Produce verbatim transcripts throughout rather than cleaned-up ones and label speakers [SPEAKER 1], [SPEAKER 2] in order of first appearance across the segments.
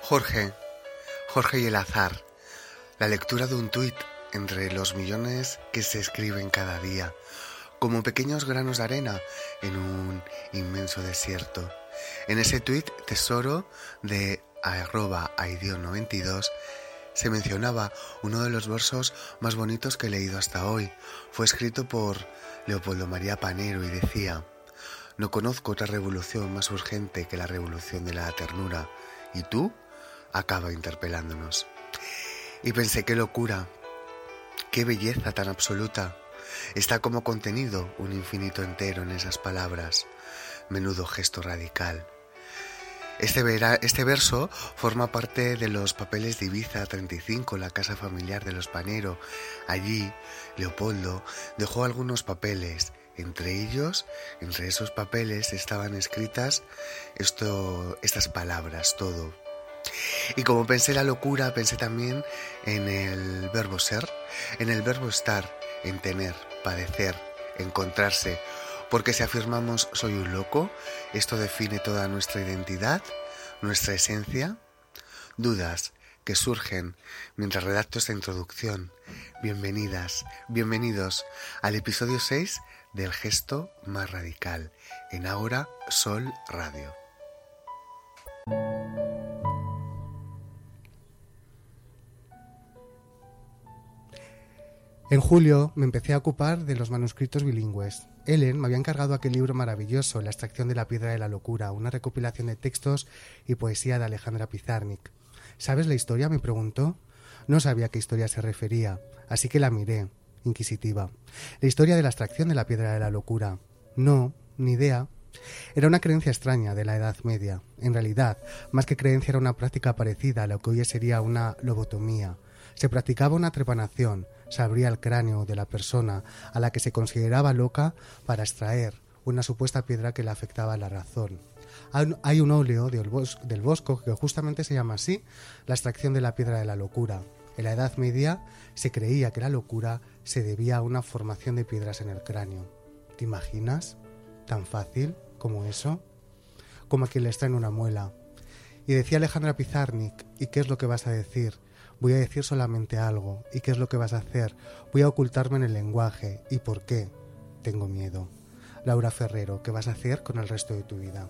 [SPEAKER 1] Jorge, Jorge y el azar, la lectura de un tuit entre los millones que se escriben cada día, como pequeños granos de arena en un inmenso desierto. En ese tuit tesoro de arroba aidion noventa y dos se mencionaba uno de los versos más bonitos que he leído hasta hoy. Fue escrito por Leopoldo María Panero y decía: no conozco otra revolución más urgente que la revolución de la ternura. ¿Y tú? Acaba interpelándonos. Y pensé, qué locura, qué belleza tan absoluta. Está como contenido un infinito entero en esas palabras. Menudo gesto radical. Este, vera, este verso forma parte de los papeles de Ibiza treinta y cinco, la casa familiar de los Panero. Allí, Leopoldo dejó algunos papeles. Entre ellos, entre esos papeles estaban escritas esto, estas palabras, todo. Y como pensé la locura, pensé también en el verbo ser, en el verbo estar, en tener, padecer, encontrarse. Porque si afirmamos soy un loco, esto define toda nuestra identidad, nuestra esencia. Dudas que surgen mientras redacto esta introducción. Bienvenidas, bienvenidos al episodio seis del gesto más radical, en Ahora Sol Radio.
[SPEAKER 2] En julio me empecé a ocupar de los manuscritos bilingües. Ellen me había encargado aquel libro maravilloso, La extracción de la piedra de la locura, una recopilación de textos y poesía de Alejandra Pizarnik. ¿Sabes la historia?, me preguntó. No sabía a qué historia se refería, así que la miré, inquisitiva. La historia de la extracción de la piedra de la locura. No, ni idea. Era una creencia extraña de la Edad Media. En realidad, más que creencia, era una práctica parecida a lo que hoy sería una lobotomía. Se practicaba una trepanación, se abría el cráneo de la persona a la que se consideraba loca para extraer una supuesta piedra que le afectaba a la razón. Hay un óleo del Bosco que justamente se llama así, La extracción de la piedra de la locura. En la Edad Media se creía que la locura se debía a una formación de piedras en el cráneo. ¿Te imaginas? ¿Tan fácil como eso? Como a quien le extraen una muela. Y decía Alejandra Pizarnik, ¿y qué es lo que vas a decir? Voy a decir solamente algo. ¿Y qué es lo que vas a hacer? Voy a ocultarme en el lenguaje. ¿Y por qué? Tengo miedo. Laura Ferrero, ¿qué vas a hacer con el resto de tu vida?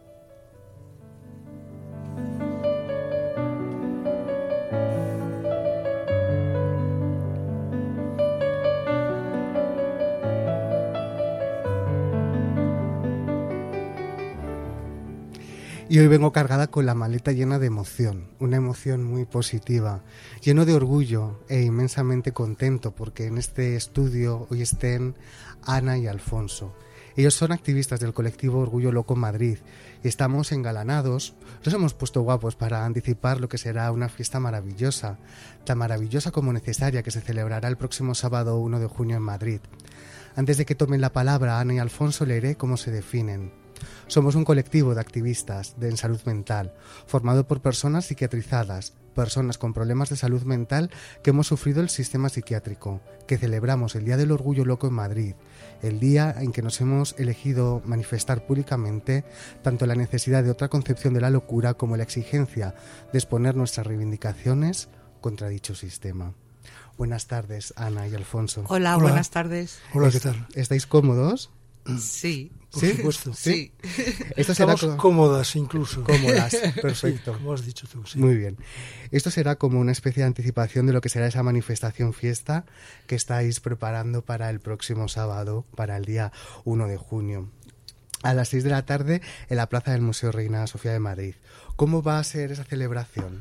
[SPEAKER 2] Y hoy vengo cargada con la maleta llena de emoción, una emoción muy positiva, lleno de orgullo e inmensamente contento porque en este estudio hoy estén Ana y Alfonso. Ellos son activistas del colectivo Orgullo Loco Madrid y estamos engalanados, nos hemos puesto guapos para anticipar lo que será una fiesta maravillosa, tan maravillosa como necesaria, que se celebrará el próximo sábado uno de junio en Madrid. Antes de que tomen la palabra Ana y Alfonso, leeré cómo se definen. Somos un colectivo de activistas de en salud mental, formado por personas psiquiatrizadas, personas con problemas de salud mental que hemos sufrido el sistema psiquiátrico, que celebramos el Día del Orgullo Loco en Madrid, el día en que nos hemos elegido manifestar públicamente tanto la necesidad de otra concepción de la locura como la exigencia de exponer nuestras reivindicaciones contra dicho sistema. Buenas tardes, Ana y Alfonso.
[SPEAKER 3] Hola, Hola. Buenas tardes.
[SPEAKER 2] Hola, ¿qué tal? ¿Estáis cómodos?
[SPEAKER 3] Sí.
[SPEAKER 2] Por
[SPEAKER 4] ¿Sí?
[SPEAKER 2] supuesto.
[SPEAKER 3] Sí.
[SPEAKER 2] Esto será
[SPEAKER 4] Estamos
[SPEAKER 2] como...
[SPEAKER 4] cómodas incluso.
[SPEAKER 2] Cómodas, perfecto.
[SPEAKER 4] Sí, como has dicho tú, sí.
[SPEAKER 2] Muy bien. Esto será como una especie de anticipación de lo que será esa manifestación fiesta que estáis preparando para el próximo sábado, para el día uno de junio. A las seis de la tarde en la plaza del Museo Reina Sofía de Madrid. ¿Cómo va a ser esa celebración?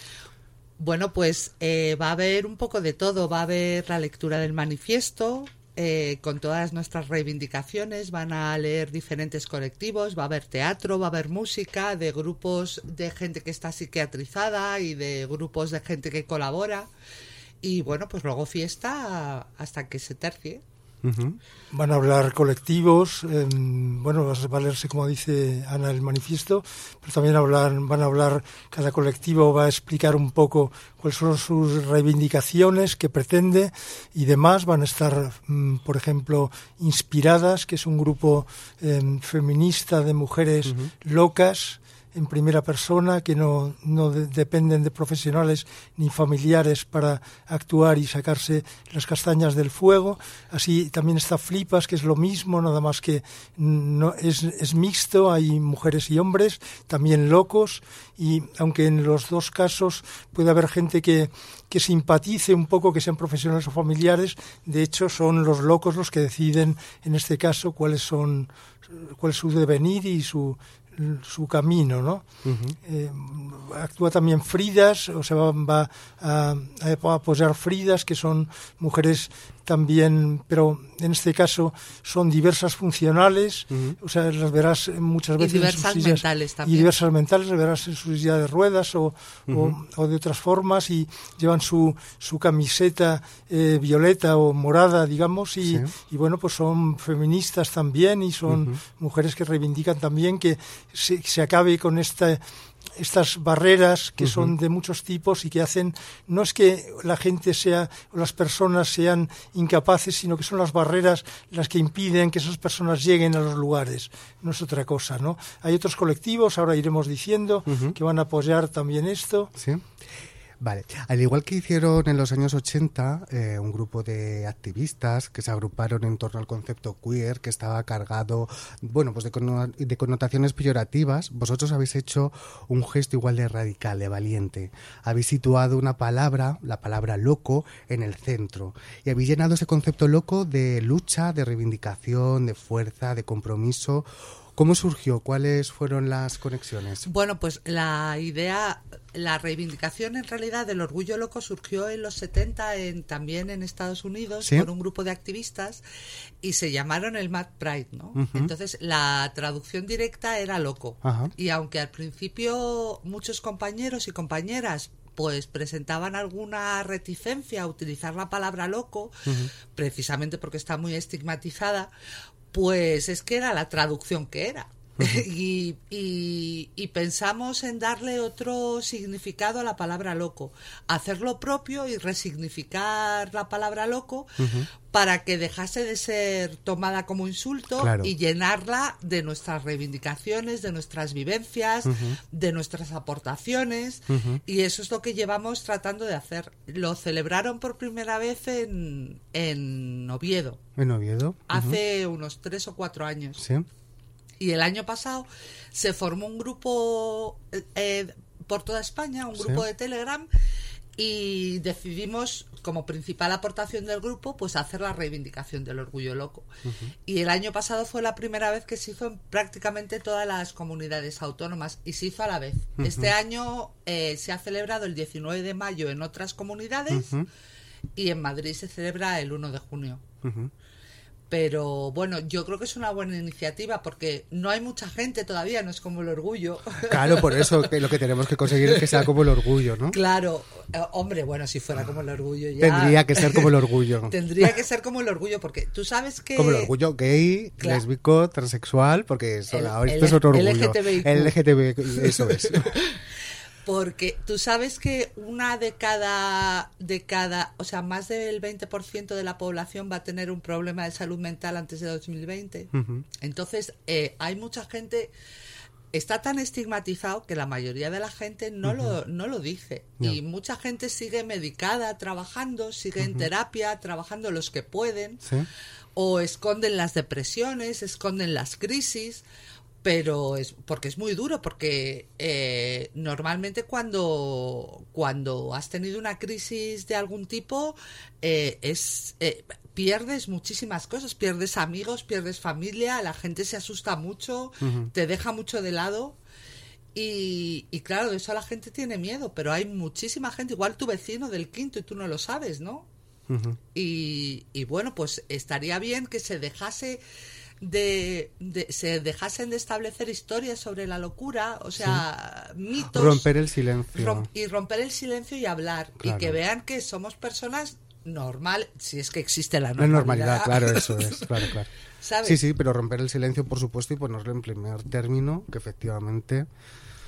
[SPEAKER 3] Bueno, pues eh, va a haber un poco de todo. Va a haber la lectura del manifiesto, Eh, con todas nuestras reivindicaciones. Van a leer diferentes colectivos, va a haber teatro, va a haber música de grupos de gente que está psiquiatrizada y de grupos de gente que colabora, y bueno, pues luego fiesta hasta que se tercie.
[SPEAKER 2] Uh-huh.
[SPEAKER 4] Van a hablar colectivos, eh, bueno, va a leerse, como dice Ana, el manifiesto, pero también hablar, van a hablar, cada colectivo va a explicar un poco cuáles son sus reivindicaciones, qué pretende y demás. Van a estar, mm, por ejemplo, Inspiradas, que es un grupo eh, feminista de mujeres uh-huh. locas, en primera persona, que no, no de, dependen de profesionales ni familiares para actuar y sacarse las castañas del fuego. Así también está Flipas, que es lo mismo, nada más que no es, es mixto, hay mujeres y hombres, también locos, y aunque en los dos casos puede haber gente que, que simpatice un poco, que sean profesionales o familiares, de hecho son los locos los que deciden en este caso cuáles son, cuál es su devenir y su su camino, ¿no? Uh-huh. Eh, actúa también Fridas, o sea, va, va a, a apoyar Fridas, que son mujeres también, pero en este caso son diversas funcionales, uh-huh. o sea, las verás muchas veces
[SPEAKER 3] y diversas
[SPEAKER 4] en sus sillas,
[SPEAKER 3] mentales también.
[SPEAKER 4] Y diversas mentales, las verás en su silla de ruedas o, uh-huh. o, o de otras formas, y llevan su, su camiseta eh, violeta o morada, digamos, y, sí. y bueno, pues son feministas también, y son uh-huh. mujeres que reivindican también que se, se acabe con esta estas barreras que uh-huh. son de muchos tipos y que hacen, no es que la gente sea, o las personas sean incapaces, sino que son las barreras las que impiden que esas personas lleguen a los lugares, no es otra cosa, ¿no? Hay otros colectivos, ahora iremos diciendo, uh-huh. que van a apoyar también esto.
[SPEAKER 2] Sí. Vale, al igual que hicieron en los años ochenta eh, un grupo de activistas que se agruparon en torno al concepto queer, que estaba cargado, bueno, pues de, conno- de connotaciones peyorativas, vosotros habéis hecho un gesto igual de radical, de valiente. Habéis situado una palabra, la palabra loco, en el centro, y habéis llenado ese concepto loco de lucha, de reivindicación, de fuerza, de compromiso. ¿Cómo surgió? ¿Cuáles fueron las conexiones?
[SPEAKER 3] Bueno, pues la idea, la reivindicación en realidad del orgullo loco surgió en los setenta en, también en Estados Unidos, ¿sí? Por un grupo de activistas, y se llamaron el Mad Pride, ¿no? Uh-huh. Entonces la traducción directa era loco. Uh-huh. Y aunque al principio muchos compañeros y compañeras pues presentaban alguna reticencia a utilizar la palabra loco, uh-huh. precisamente porque está muy estigmatizada, pues es que era la traducción que era. Uh-huh. y, y, y pensamos en darle otro significado a la palabra loco, hacerlo propio y resignificar la palabra loco, uh-huh. para que dejase de ser tomada como insulto, claro. y llenarla de nuestras reivindicaciones, de nuestras vivencias, uh-huh. de nuestras aportaciones, uh-huh. y eso es lo que llevamos tratando de hacer. Lo celebraron por primera vez en, en Oviedo.
[SPEAKER 2] ¿En Oviedo? Uh-huh.
[SPEAKER 3] Hace unos tres o cuatro años.
[SPEAKER 2] Sí.
[SPEAKER 3] Y el año pasado se formó un grupo eh, por toda España, un grupo sí. de Telegram, y decidimos, como principal aportación del grupo, pues hacer la reivindicación del orgullo loco. Uh-huh. Y el año pasado fue la primera vez que se hizo en prácticamente todas las comunidades autónomas, y se hizo a la vez. Uh-huh. Este año eh, se ha celebrado el diecinueve de mayo en otras comunidades, uh-huh. y en Madrid se celebra el uno de junio. Uh-huh. Pero bueno, yo creo que es una buena iniciativa porque no hay mucha gente todavía, no es como el orgullo.
[SPEAKER 2] Claro, por eso que lo que tenemos que conseguir es que sea como el orgullo, ¿no?
[SPEAKER 3] Claro, eh, hombre, bueno, si fuera como el orgullo ya...
[SPEAKER 2] Tendría que ser como el orgullo.
[SPEAKER 3] Tendría que ser como el orgullo, porque tú sabes que...
[SPEAKER 2] Como el orgullo gay, claro. lésbico, transexual, porque eso,
[SPEAKER 3] el,
[SPEAKER 2] ahora
[SPEAKER 3] el,
[SPEAKER 2] esto es otro orgullo.
[SPEAKER 3] L G T B I Q.
[SPEAKER 2] El L G T B I Q, eso es.
[SPEAKER 3] Porque tú sabes que una de cada, de cada, o sea, más del veinte por ciento de la población va a tener un problema de salud mental antes de dos mil veinte. Uh-huh. Entonces, eh, hay mucha gente, está tan estigmatizado que la mayoría de la gente no, uh-huh. lo, no lo dice. No. Y mucha gente sigue medicada, trabajando, sigue uh-huh. en terapia, trabajando los que pueden, ¿sí? O esconden las depresiones, esconden las crisis. Pero es porque es muy duro, porque eh, normalmente cuando, cuando has tenido una crisis de algún tipo, eh, es eh, pierdes muchísimas cosas, pierdes amigos, pierdes familia, la gente se asusta mucho, uh-huh. te deja mucho de lado. Y, y claro, de eso la gente tiene miedo, pero hay muchísima gente, igual tu vecino del quinto y tú no lo sabes, ¿no? Uh-huh. Y, y bueno, pues estaría bien que se dejase... De, de se dejasen de establecer historias sobre la locura, o sea, sí. mitos,
[SPEAKER 2] romper el silencio
[SPEAKER 3] rom- y romper el silencio y hablar, claro. y que vean que somos personas normal, si es que existe la normalidad.
[SPEAKER 2] La normalidad, claro, eso es, claro, claro.
[SPEAKER 3] ¿Sabes?
[SPEAKER 2] Sí, sí, pero romper el silencio, por supuesto, y ponerlo en primer término, que efectivamente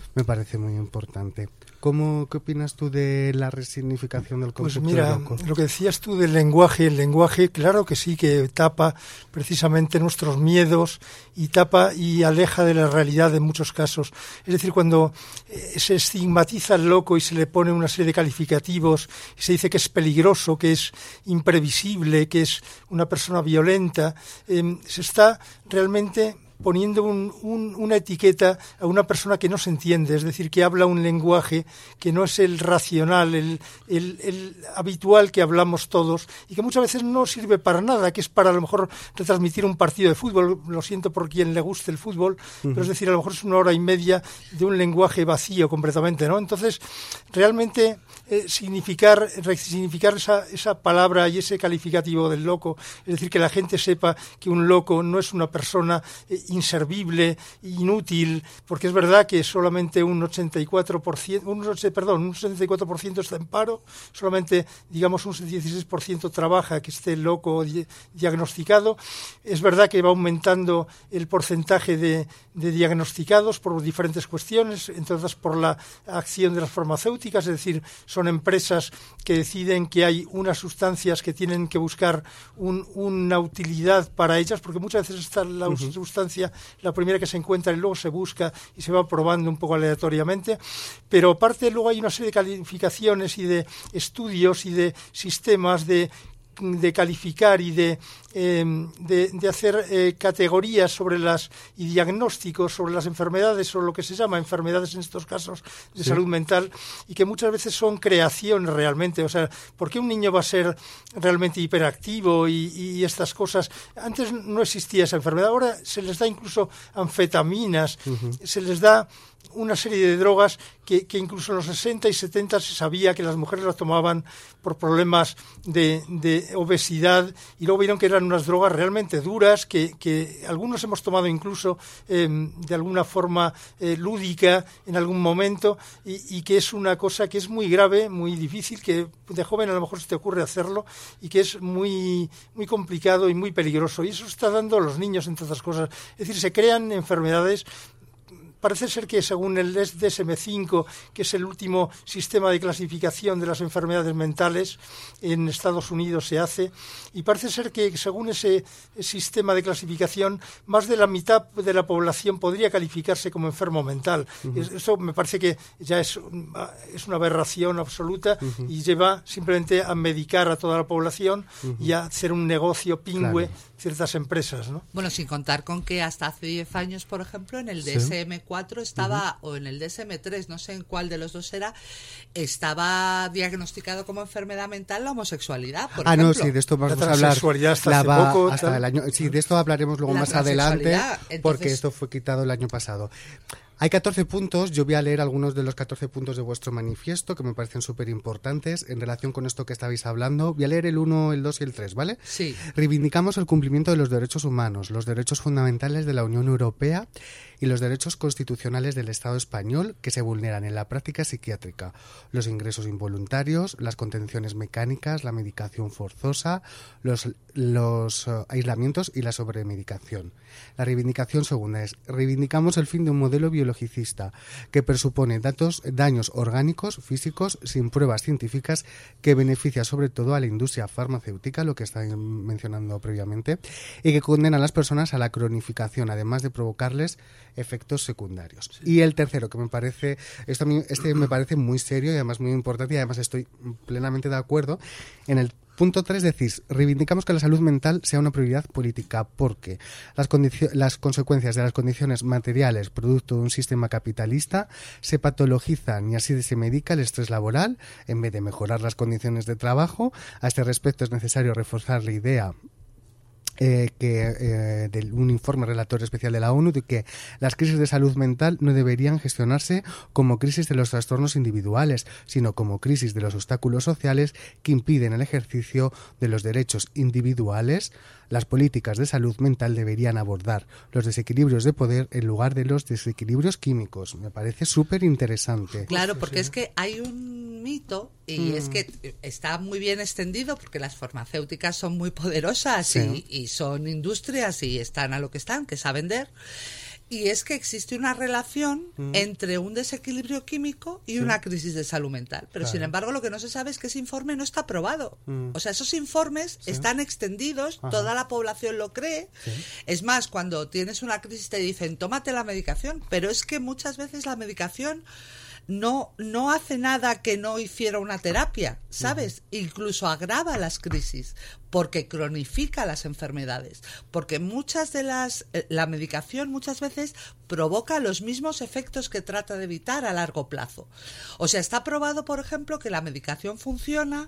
[SPEAKER 2] Me parece muy importante. ¿Cómo, ¿Qué opinas tú de la resignificación del concepto
[SPEAKER 4] Pues mira,
[SPEAKER 2] de loco?
[SPEAKER 4] Lo que decías tú del lenguaje, el lenguaje claro que sí que tapa precisamente nuestros miedos y tapa y aleja de la realidad en muchos casos. Es decir, cuando eh, se estigmatiza al loco y se le pone una serie de calificativos y se dice que es peligroso, que es imprevisible, que es una persona violenta, eh, se está realmente poniendo un, un, una etiqueta a una persona que no se entiende, es decir, que habla un lenguaje que no es el racional, el, el, el habitual que hablamos todos y que muchas veces no sirve para nada, que es para a lo mejor retransmitir un partido de fútbol, lo siento por quien le guste el fútbol, uh-huh. pero es decir, a lo mejor es una hora y media de un lenguaje vacío completamente, ¿no? Entonces, realmente eh, significar, significar esa, esa palabra y ese calificativo del loco, es decir, que la gente sepa que un loco no es una persona eh, inservible, inútil, porque es verdad que solamente un ochenta y cuatro por ciento, un, perdón, un setenta y cuatro por ciento está en paro, solamente, digamos, un dieciséis por ciento trabaja que esté loco di- diagnosticado. Es verdad que va aumentando el porcentaje de, de diagnosticados por diferentes cuestiones, entre otras por la acción de las farmacéuticas, es decir, son empresas que deciden que hay unas sustancias que tienen que buscar un, una utilidad para ellas, porque muchas veces está la uh-huh. sustancia la primera que se encuentra y luego se busca y se va probando un poco aleatoriamente, pero aparte luego hay una serie de calificaciones y de estudios y de sistemas de de calificar y de, eh, de, de hacer eh, categorías sobre las y diagnósticos sobre las enfermedades o lo que se llama enfermedades en estos casos de sí. salud mental y que muchas veces son creaciones realmente. O sea, ¿por qué un niño va a ser realmente hiperactivo y, y estas cosas? Antes no existía esa enfermedad, ahora se les da incluso anfetaminas, uh-huh. se les da una serie de drogas que, que incluso en los sesenta y setenta se sabía que las mujeres las tomaban por problemas de, de obesidad y luego vieron que eran unas drogas realmente duras que, que algunos hemos tomado incluso eh, de alguna forma eh, lúdica en algún momento y, y que es una cosa que es muy grave, muy difícil, que de joven a lo mejor se te ocurre hacerlo y que es muy, muy complicado y muy peligroso y eso está dando a los niños entre otras cosas. Es decir, se crean enfermedades. Parece ser que según el D S M cinco, que es el último sistema de clasificación de las enfermedades mentales, en Estados Unidos se hace, y parece ser que según ese sistema de clasificación, más de la mitad de la población podría calificarse como enfermo mental. Uh-huh. Eso me parece que ya es, es una aberración absoluta uh-huh. y lleva simplemente a medicar a toda la población uh-huh. y a hacer un negocio pingüe claro. ciertas empresas, ¿no?
[SPEAKER 3] Bueno, sin contar con que hasta hace diez años, por ejemplo, en el D S M cuatro estaba, uh-huh. o en el D S M tres, no sé en cuál de los dos era, estaba diagnosticado como enfermedad mental la homosexualidad, por
[SPEAKER 2] ah,
[SPEAKER 3] ejemplo.
[SPEAKER 2] no, sí, de esto vamos
[SPEAKER 4] la
[SPEAKER 2] a hablar.
[SPEAKER 4] Hasta
[SPEAKER 2] la
[SPEAKER 4] hace
[SPEAKER 2] va,
[SPEAKER 4] poco,
[SPEAKER 2] hasta el año, sí, de esto hablaremos luego
[SPEAKER 3] la
[SPEAKER 2] más adelante,
[SPEAKER 3] Entonces,
[SPEAKER 2] porque esto fue quitado el año pasado. Hay catorce puntos, yo voy a leer algunos de los catorce puntos de vuestro manifiesto que me parecen súper importantes en relación con esto que estabais hablando. Voy a leer el uno, el dos y el tres, ¿vale?
[SPEAKER 3] Sí.
[SPEAKER 2] Reivindicamos el cumplimiento de los derechos humanos, los derechos fundamentales de la Unión Europea y los derechos constitucionales del Estado español que se vulneran en la práctica psiquiátrica, los ingresos involuntarios, las contenciones mecánicas, la medicación forzosa, los, los uh, aislamientos y la sobremedicación. La reivindicación segunda es: reivindicamos el fin de un modelo biologicista que presupone datos, daños orgánicos, físicos, sin pruebas científicas, que beneficia sobre todo a la industria farmacéutica, lo que está mencionando previamente, y que condena a las personas a la cronificación, además de provocarles efectos secundarios. Sí. Y el tercero, que me parece, esto a mí, este me parece muy serio y además muy importante, y además estoy plenamente de acuerdo. En el punto tres decís: reivindicamos que la salud mental sea una prioridad política porque las, condicio- las consecuencias de las condiciones materiales producto de un sistema capitalista se patologizan y así se medica el estrés laboral en vez de mejorar las condiciones de trabajo. A este respecto es necesario reforzar la idea Eh, que eh, de un informe relator especial de la ONU de que las crisis de salud mental no deberían gestionarse como crisis de los trastornos individuales, sino como crisis de los obstáculos sociales que impiden el ejercicio de los derechos individuales. Las políticas de salud mental deberían abordar los desequilibrios de poder en lugar de los desequilibrios químicos. Me parece súper interesante.
[SPEAKER 3] Claro, porque es que hay un mito y mm. es que está muy bien extendido porque las farmacéuticas son muy poderosas sí. y, y son industrias y están a lo que están, que es a vender. Y es que existe una relación mm. entre un desequilibrio químico y sí. una crisis de salud mental. Pero claro. sin embargo lo que no se sabe es que ese informe no está aprobado. Mm. O sea, esos informes sí. están extendidos, Ajá. toda la población lo cree. Sí. Es más, cuando tienes una crisis te dicen, tómate la medicación. Pero es que muchas veces la medicación no, no hace nada que no hiciera una terapia, ¿sabes? Uh-huh. Incluso agrava las crisis, porque cronifica las enfermedades, porque muchas de las, la medicación muchas veces provoca los mismos efectos que trata de evitar a largo plazo. O sea, está probado, por ejemplo, que la medicación funciona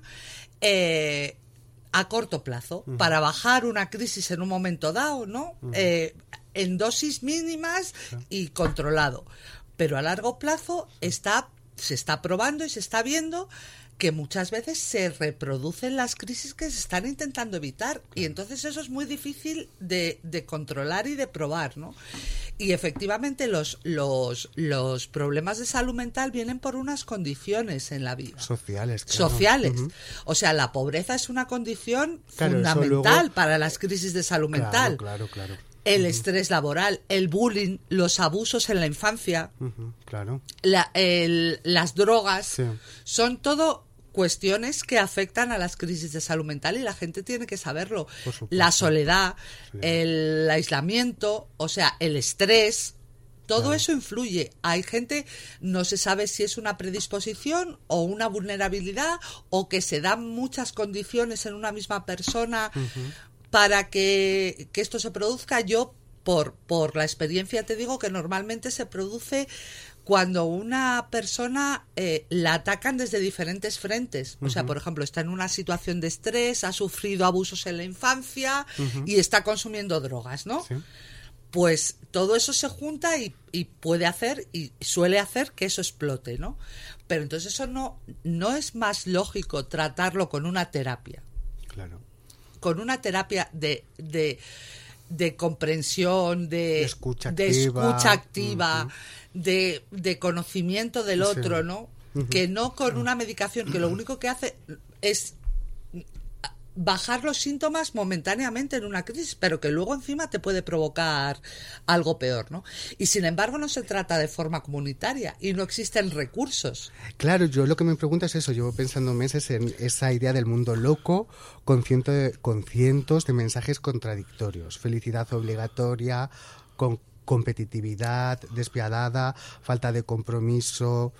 [SPEAKER 3] eh, a corto plazo, uh-huh. para bajar una crisis en un momento dado, ¿no? Uh-huh. Eh, en dosis mínimas uh-huh. y controlado. Pero a largo plazo está, se está probando y se está viendo que muchas veces se reproducen las crisis que se están intentando evitar. Y entonces eso es muy difícil de, de controlar y de probar, ¿no? Y efectivamente los, los, los problemas de salud mental vienen por unas condiciones en la vida.
[SPEAKER 2] Sociales. Claro.
[SPEAKER 3] Sociales.
[SPEAKER 2] Uh-huh.
[SPEAKER 3] O sea, la pobreza es una condición
[SPEAKER 2] claro,
[SPEAKER 3] fundamental
[SPEAKER 2] luego...
[SPEAKER 3] para las crisis de salud
[SPEAKER 2] claro,
[SPEAKER 3] mental.
[SPEAKER 2] Claro, claro.
[SPEAKER 3] El
[SPEAKER 2] uh-huh.
[SPEAKER 3] estrés laboral, el bullying, los abusos en la infancia,
[SPEAKER 2] uh-huh. claro.
[SPEAKER 3] la, el, las drogas,
[SPEAKER 2] sí.
[SPEAKER 3] son todo cuestiones que afectan a las crisis de salud mental y la gente tiene que saberlo. La soledad, sí. el aislamiento, o sea, el estrés, todo claro. eso influye. Hay gente, no se sabe si es una predisposición o una vulnerabilidad o que se dan muchas condiciones en una misma persona. Uh-huh. Para que, que esto se produzca. Yo, por, por la experiencia, te digo que normalmente se produce cuando una persona eh, la atacan desde diferentes frentes. O uh-huh. sea, por ejemplo, está en una situación de estrés, ha sufrido abusos en la infancia uh-huh. y está consumiendo drogas, ¿no? Sí. Pues todo eso se junta y, y puede hacer, y suele hacer que eso explote, ¿no? Pero entonces eso no, no es más lógico tratarlo con una terapia.
[SPEAKER 2] Claro.
[SPEAKER 3] Con una terapia de, de, de comprensión, de,
[SPEAKER 2] de escucha
[SPEAKER 3] de
[SPEAKER 2] activa,
[SPEAKER 3] escucha activa
[SPEAKER 2] uh-huh.
[SPEAKER 3] de, de conocimiento del otro,
[SPEAKER 2] sí.
[SPEAKER 3] ¿no?
[SPEAKER 2] Uh-huh.
[SPEAKER 3] Que no con una medicación que lo único que hace es bajar los síntomas momentáneamente en una crisis, pero que luego encima te puede provocar algo peor, ¿no? Y sin embargo no se trata de forma comunitaria y no existen recursos.
[SPEAKER 2] Claro, yo lo que me pregunto es eso, llevo pensando meses en esa idea del mundo loco con, ciento de, con cientos de mensajes contradictorios, felicidad obligatoria, con competitividad despiadada, falta de compromiso.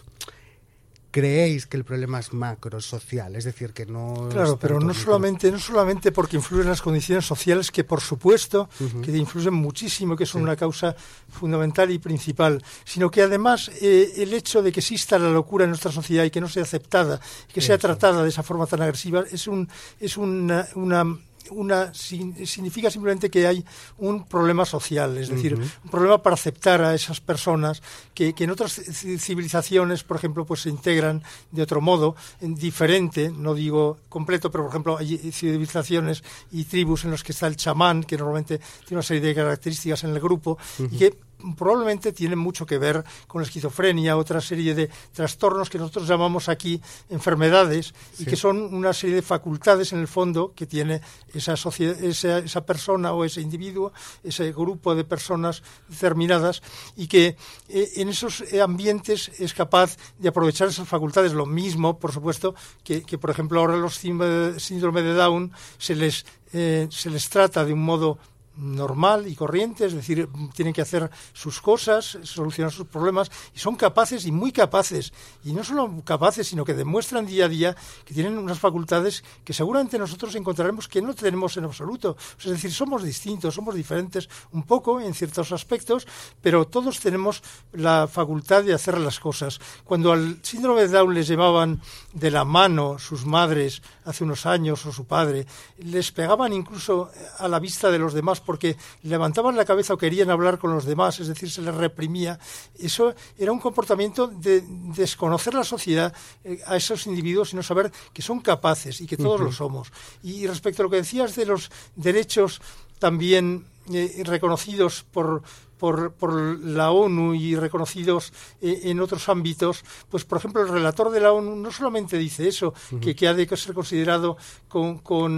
[SPEAKER 2] ¿Creéis que el problema es macro social? Es decir, que no...
[SPEAKER 4] Claro, pero no solamente, no solamente porque influyen las condiciones sociales, que por supuesto uh-huh. que influyen muchísimo, que son sí. una causa fundamental y principal, sino que además eh, el hecho de que exista la locura en nuestra sociedad y que no sea aceptada, que sea Eso. tratada de esa forma tan agresiva, es un es una... una Una, significa simplemente que hay un problema social, es decir, uh-huh. un problema para aceptar a esas personas que, que en otras civilizaciones, por ejemplo, pues se integran de otro modo, en diferente, no digo completo, pero por ejemplo hay civilizaciones y tribus en las que está el chamán, que normalmente tiene una serie de características en el grupo, uh-huh. y que probablemente tienen mucho que ver con la esquizofrenia, otra serie de trastornos que nosotros llamamos aquí enfermedades, sí. y que son una serie de facultades en el fondo que tiene esa sociedad, esa, esa persona o ese individuo, ese grupo de personas determinadas, y que eh, en esos ambientes es capaz de aprovechar esas facultades. Lo mismo, por supuesto, que, que por ejemplo ahora los síndrome de Down se les, eh, se les trata de un modo normal y corriente, es decir, tienen que hacer sus cosas, solucionar sus problemas, y son capaces y muy capaces, y no solo capaces, sino que demuestran día a día que tienen unas facultades que seguramente nosotros encontraremos que no tenemos en absoluto. Es decir, somos distintos, somos diferentes un poco en ciertos aspectos, pero todos tenemos la facultad de hacer las cosas. Cuando al síndrome de Down les llevaban de la mano sus madres hace unos años o su padre, les pegaban incluso a la vista de los demás porque levantaban la cabeza o querían hablar con los demás, es decir, se les reprimía. Eso era un comportamiento de desconocer la sociedad eh, a esos individuos y no saber que son capaces y que todos uh-huh. lo somos. Y respecto a lo que decías de los derechos también eh, reconocidos por... Por, por la ONU y reconocidos eh, en otros ámbitos, pues por ejemplo el relator de la ONU no solamente dice eso, uh-huh. que, que ha de ser considerado con, con,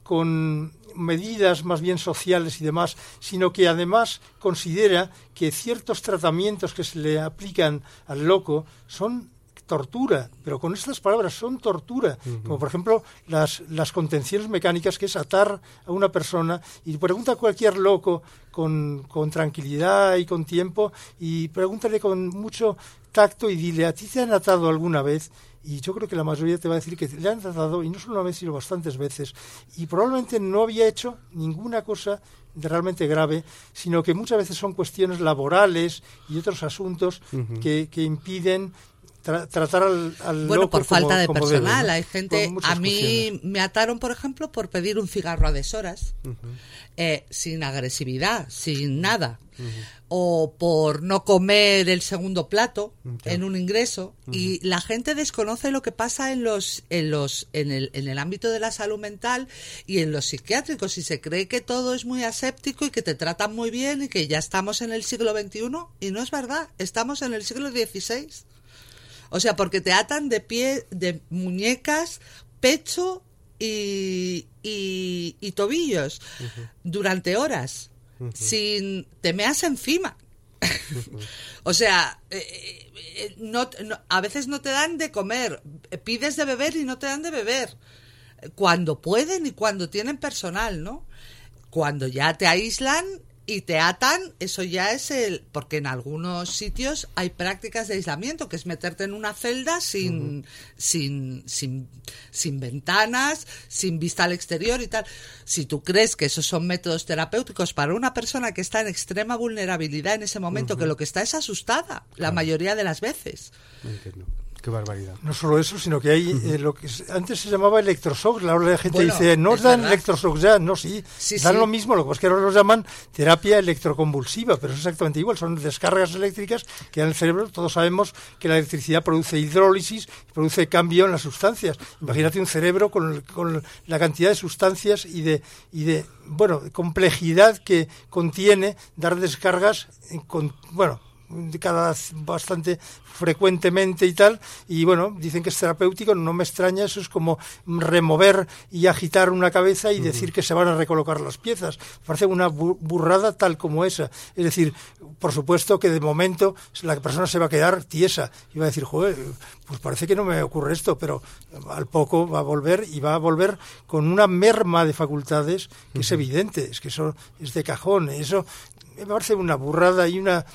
[SPEAKER 4] con medidas más bien sociales y demás, sino que además considera que ciertos tratamientos que se le aplican al loco son tortura, pero con estas palabras son tortura, uh-huh. como por ejemplo las, las contenciones mecánicas, que es atar a una persona, y pregunta a cualquier loco con, con tranquilidad y con tiempo, y pregúntale con mucho tacto y dile, ¿a ti te han atado alguna vez? Y yo creo que la mayoría te va a decir que le han tratado, y no solo una vez, sino bastantes veces, y probablemente no había hecho ninguna cosa de realmente grave, sino que muchas veces son cuestiones laborales y otros asuntos uh-huh. que, que impiden Tra- tratar al, al
[SPEAKER 3] bueno,
[SPEAKER 4] loco
[SPEAKER 3] por falta
[SPEAKER 4] como,
[SPEAKER 3] de
[SPEAKER 4] como
[SPEAKER 3] personal,
[SPEAKER 4] debe, ¿no?
[SPEAKER 3] Hay gente, a mí cuestiones. Me ataron, por ejemplo, por pedir un cigarro a deshoras, uh-huh. eh, sin agresividad, sin nada, uh-huh. o por no comer el segundo plato uh-huh. en un ingreso, uh-huh. y la gente desconoce lo que pasa en los, en los, en el, en el ámbito de la salud mental y en los psiquiátricos, y se cree que todo es muy aséptico y que te tratan muy bien y que ya estamos en el siglo veintiuno, y no es verdad, estamos en el siglo dieciséis. O sea, porque te atan de pie, de muñecas, pecho y, y, y tobillos uh-huh. durante horas, uh-huh. sin te meas encima. Uh-huh. O sea, eh, eh, no, no, a veces no te dan de comer, pides de beber y no te dan de beber, cuando pueden y cuando tienen personal, ¿no? Cuando ya te aíslan y te atan, eso ya es el... Porque en algunos sitios hay prácticas de aislamiento, que es meterte en una celda sin, uh-huh. sin, sin, sin ventanas, sin vista al exterior y tal. Si tú crees que esos son métodos terapéuticos para una persona que está en extrema vulnerabilidad en ese momento, uh-huh. que lo que está es asustada, la claro. mayoría de las veces.
[SPEAKER 2] Entiendo. Qué barbaridad.
[SPEAKER 4] No solo eso, sino que hay uh-huh. eh, lo que antes se llamaba electroshock. Ahora la gente
[SPEAKER 3] bueno,
[SPEAKER 4] dice, no os dan electroshock ya. No, sí, sí dan sí. lo mismo. Lo que pasa es que ahora los llaman terapia electroconvulsiva, pero es exactamente igual. Son descargas eléctricas que dan el cerebro. Todos sabemos que la electricidad produce hidrólisis, produce cambio en las sustancias. Imagínate un cerebro con, con la cantidad de sustancias y de, y de bueno, complejidad que contiene dar descargas con, bueno, cada bastante frecuentemente y tal, y bueno, dicen que es terapéutico, no me extraña, eso es como remover y agitar una cabeza y uh-huh. decir que se van a recolocar las piezas. Me parece una burrada tal como esa. Es decir, por supuesto que de momento la persona se va a quedar tiesa y va a decir, joder, pues parece que no me ocurre esto, pero al poco va a volver y va a volver con una merma de facultades que uh-huh. es evidente, es que eso es de cajón, eso me parece una burrada y una...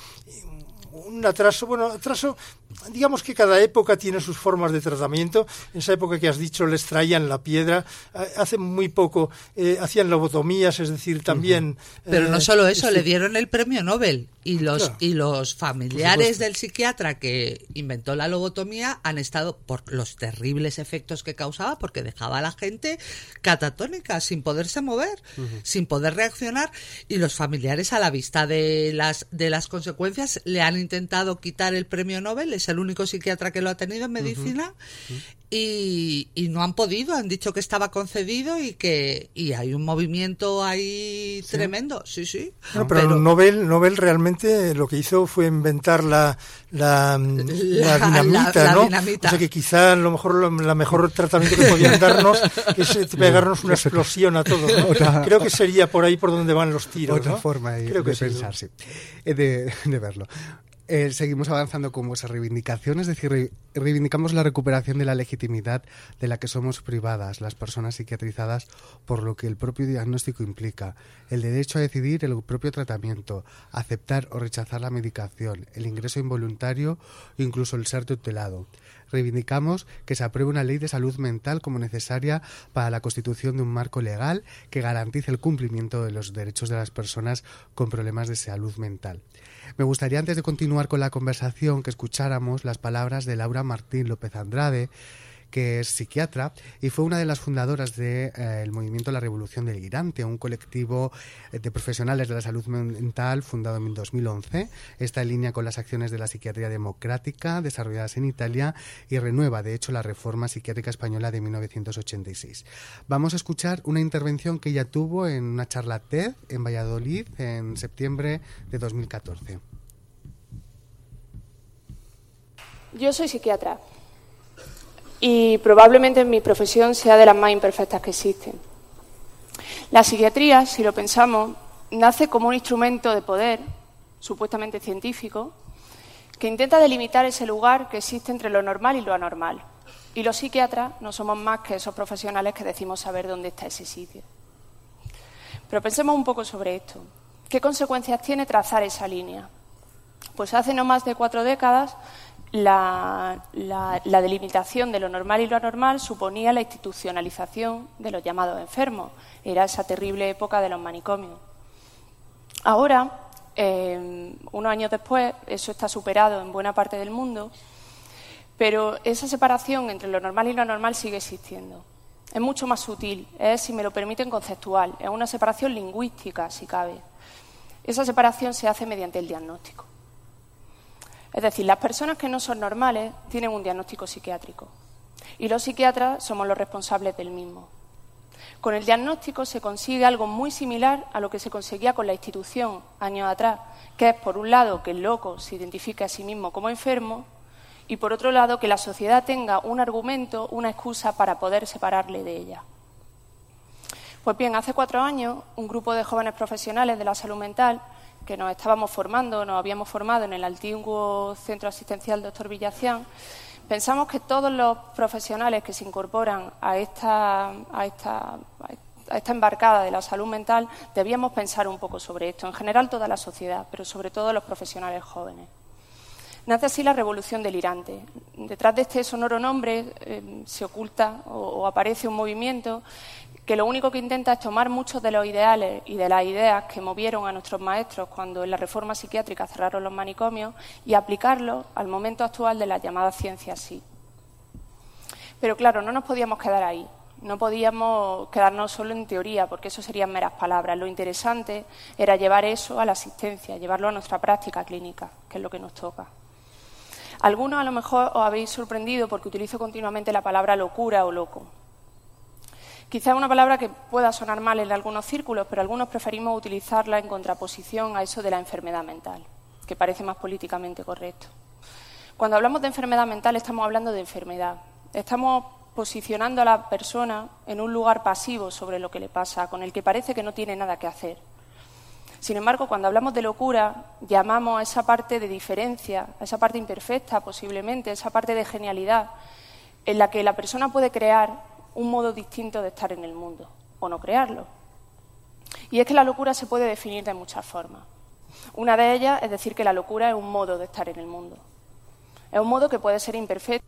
[SPEAKER 4] un atraso, bueno, atraso, digamos que cada época tiene sus formas de tratamiento. En esa época que has dicho les traían la piedra, hace muy poco eh, hacían lobotomías, es decir, también...
[SPEAKER 3] Uh-huh. Pero
[SPEAKER 4] eh,
[SPEAKER 3] no solo eso,
[SPEAKER 4] este...
[SPEAKER 3] le dieron el premio Nobel y los claro, y los familiares del psiquiatra que inventó la lobotomía han estado por los terribles efectos que causaba, porque dejaba a la gente catatónica, sin poderse mover, uh-huh. sin poder reaccionar, y los familiares, a la vista de las de las consecuencias, le han intentado quitar el premio Nobel. Es el único psiquiatra que lo ha tenido en medicina uh-huh. Uh-huh. Y, y no han podido, han dicho que estaba concedido y que y hay un movimiento ahí ¿sí? tremendo, sí, sí.
[SPEAKER 4] No, pero, pero Nobel, Nobel realmente lo que hizo fue inventar la la, la, la dinamita, la, ¿no? La dinamita. O sea que quizá a lo mejor lo la mejor tratamiento que podían darnos es pegarnos una explosión a todos, ¿no? Otra, creo que sería por ahí por donde van los tiros,
[SPEAKER 2] otra
[SPEAKER 4] ¿no?
[SPEAKER 2] forma de,
[SPEAKER 4] creo que
[SPEAKER 2] de
[SPEAKER 4] sí,
[SPEAKER 2] pensar, sí, de, de verlo. Eh, seguimos avanzando con vuestra reivindicación, es decir, re- reivindicamos la recuperación de la legitimidad de la que somos privadas las personas psiquiatrizadas por lo que el propio diagnóstico implica, el derecho a decidir el propio tratamiento, aceptar o rechazar la medicación, el ingreso involuntario o incluso el ser tutelado. Reivindicamos que se apruebe una ley de salud mental como necesaria para la constitución de un marco legal que garantice el cumplimiento de los derechos de las personas con problemas de salud mental. Me gustaría, antes de continuar con la conversación, que escucháramos las palabras de Laura Martín López Andrade, que es psiquiatra y fue una de las fundadoras del de, eh, movimiento La Revolución Delirante, un colectivo de profesionales de la salud mental fundado en dos mil once. Está en línea con las acciones de la psiquiatría democrática desarrolladas en Italia y renueva, de hecho, la reforma psiquiátrica española de mil novecientos ochenta y seis. Vamos a escuchar una intervención que ella tuvo en una charla TED en Valladolid en septiembre de dos mil catorce.
[SPEAKER 5] Yo soy psiquiatra. Y probablemente mi profesión sea de las más imperfectas que existen. La psiquiatría, si lo pensamos, nace como un instrumento de poder, supuestamente científico, que intenta delimitar ese lugar que existe entre lo normal y lo anormal. Y los psiquiatras no somos más que esos profesionales que decimos saber dónde está ese sitio. Pero pensemos un poco sobre esto. ¿Qué consecuencias tiene trazar esa línea? Pues hace no más de cuatro décadas la, la, la delimitación de lo normal y lo anormal suponía la institucionalización de los llamados enfermos. Era esa terrible época de los manicomios. Ahora, eh, unos años después, eso está superado en buena parte del mundo, pero esa separación entre lo normal y lo anormal sigue existiendo. Es mucho más sutil, es, si me lo permiten, conceptual, es una separación lingüística, si cabe. Esa separación se hace mediante el diagnóstico. Es decir, las personas que no son normales tienen un diagnóstico psiquiátrico y los psiquiatras somos los responsables del mismo. Con el diagnóstico se consigue algo muy similar a lo que se conseguía con la institución años atrás, que es, por un lado, que el loco se identifique a sí mismo como enfermo y, por otro lado, que la sociedad tenga un argumento, una excusa para poder separarle de ella. Pues bien, hace cuatro años, un grupo de jóvenes profesionales de la salud mental que nos estábamos formando, nos habíamos formado en el antiguo Centro Asistencial doctor Villacián, pensamos que todos los profesionales que se incorporan a esta, a esta, a esta embarcada de la salud mental debíamos pensar un poco sobre esto, en general toda la sociedad, pero sobre todo los profesionales jóvenes. Nace así la revolución delirante. Detrás de este sonoro nombre eh, se oculta o, o aparece un movimiento que lo único que intenta es tomar muchos de los ideales y de las ideas que movieron a nuestros maestros cuando en la reforma psiquiátrica cerraron los manicomios y aplicarlos al momento actual de las llamadas ciencias sí. Pero claro, no nos podíamos quedar ahí, no podíamos quedarnos solo en teoría, porque eso serían meras palabras. Lo interesante era llevar eso a la asistencia, llevarlo a nuestra práctica clínica, que es lo que nos toca. Algunos a lo mejor os habéis sorprendido porque utilizo continuamente la palabra locura o loco. Quizá es una palabra que pueda sonar mal en algunos círculos, pero algunos preferimos utilizarla en contraposición a eso de la enfermedad mental, que parece más políticamente correcto. Cuando hablamos de enfermedad mental estamos hablando de enfermedad. Estamos posicionando a la persona en un lugar pasivo sobre lo que le pasa, con el que parece que no tiene nada que hacer. Sin embargo, cuando hablamos de locura, llamamos a esa parte de diferencia, a esa parte imperfecta posiblemente, esa parte de genialidad, en la que la persona puede crear un modo distinto de estar en el mundo, o no crearlo. Y es que la locura se puede definir de muchas formas. Una de ellas es decir que la locura es un modo de estar en el mundo. Es un modo que puede ser imperfecto.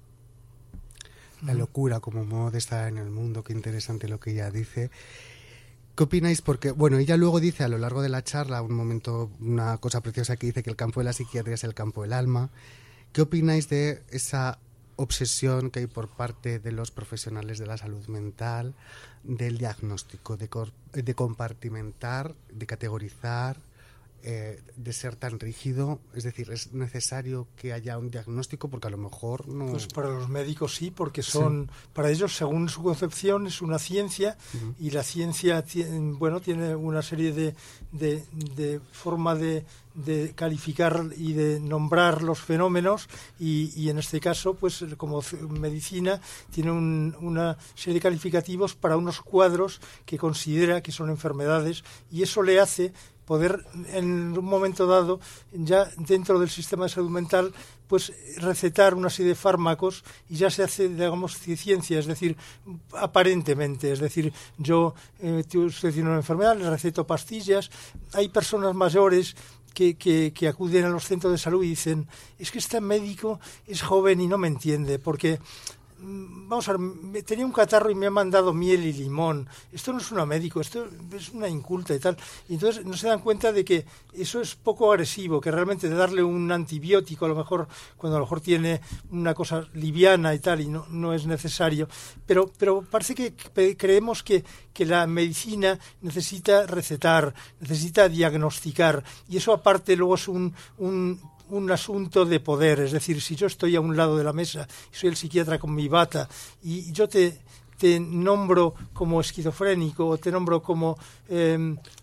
[SPEAKER 2] La locura como modo de estar en el mundo, qué interesante lo que ella dice. ¿Qué opináis? Porque, bueno, ella luego dice a lo largo de la charla, un momento, una cosa preciosa que dice que el campo de la psiquiatría es el campo del alma. ¿Qué opináis de esa obsesión que hay por parte de los profesionales de la salud mental, del diagnóstico, de, cor- de compartimentar, de categorizar, eh, de ser tan rígido? Es decir, ¿es necesario que haya un diagnóstico? Porque a lo mejor no...
[SPEAKER 4] Pues para los médicos sí, porque son, sí. Para ellos, según su concepción, es una ciencia, uh-huh. Y la ciencia tiene, bueno, tiene una serie de, de, de forma de, de calificar y de nombrar los fenómenos y, y en este caso, pues como medicina, tiene un, una serie de calificativos para unos cuadros que considera que son enfermedades y eso le hace poder en un momento dado, ya dentro del sistema de salud mental, pues recetar una serie de fármacos y ya se hace, digamos, ciencia, es decir, aparentemente, es decir, yo, eh, usted tiene una enfermedad, le receto pastillas, hay personas mayores Que, que, que acuden a los centros de salud y dicen, es que este médico es joven y no me entiende, porque vamos a ver, tenía un catarro y me ha mandado miel y limón, esto no es un médico, esto es una inculta y tal, y entonces no se dan cuenta de que eso es poco agresivo, que realmente de darle un antibiótico a lo mejor, cuando a lo mejor tiene una cosa liviana y tal, y no, no es necesario, pero, pero parece que creemos que, que la medicina necesita recetar, necesita diagnosticar, y eso aparte luego es un, un un asunto de poder, es decir, si yo estoy a un lado de la mesa y soy el psiquiatra con mi bata y yo te, te nombro como esquizofrénico o te nombro como, eh,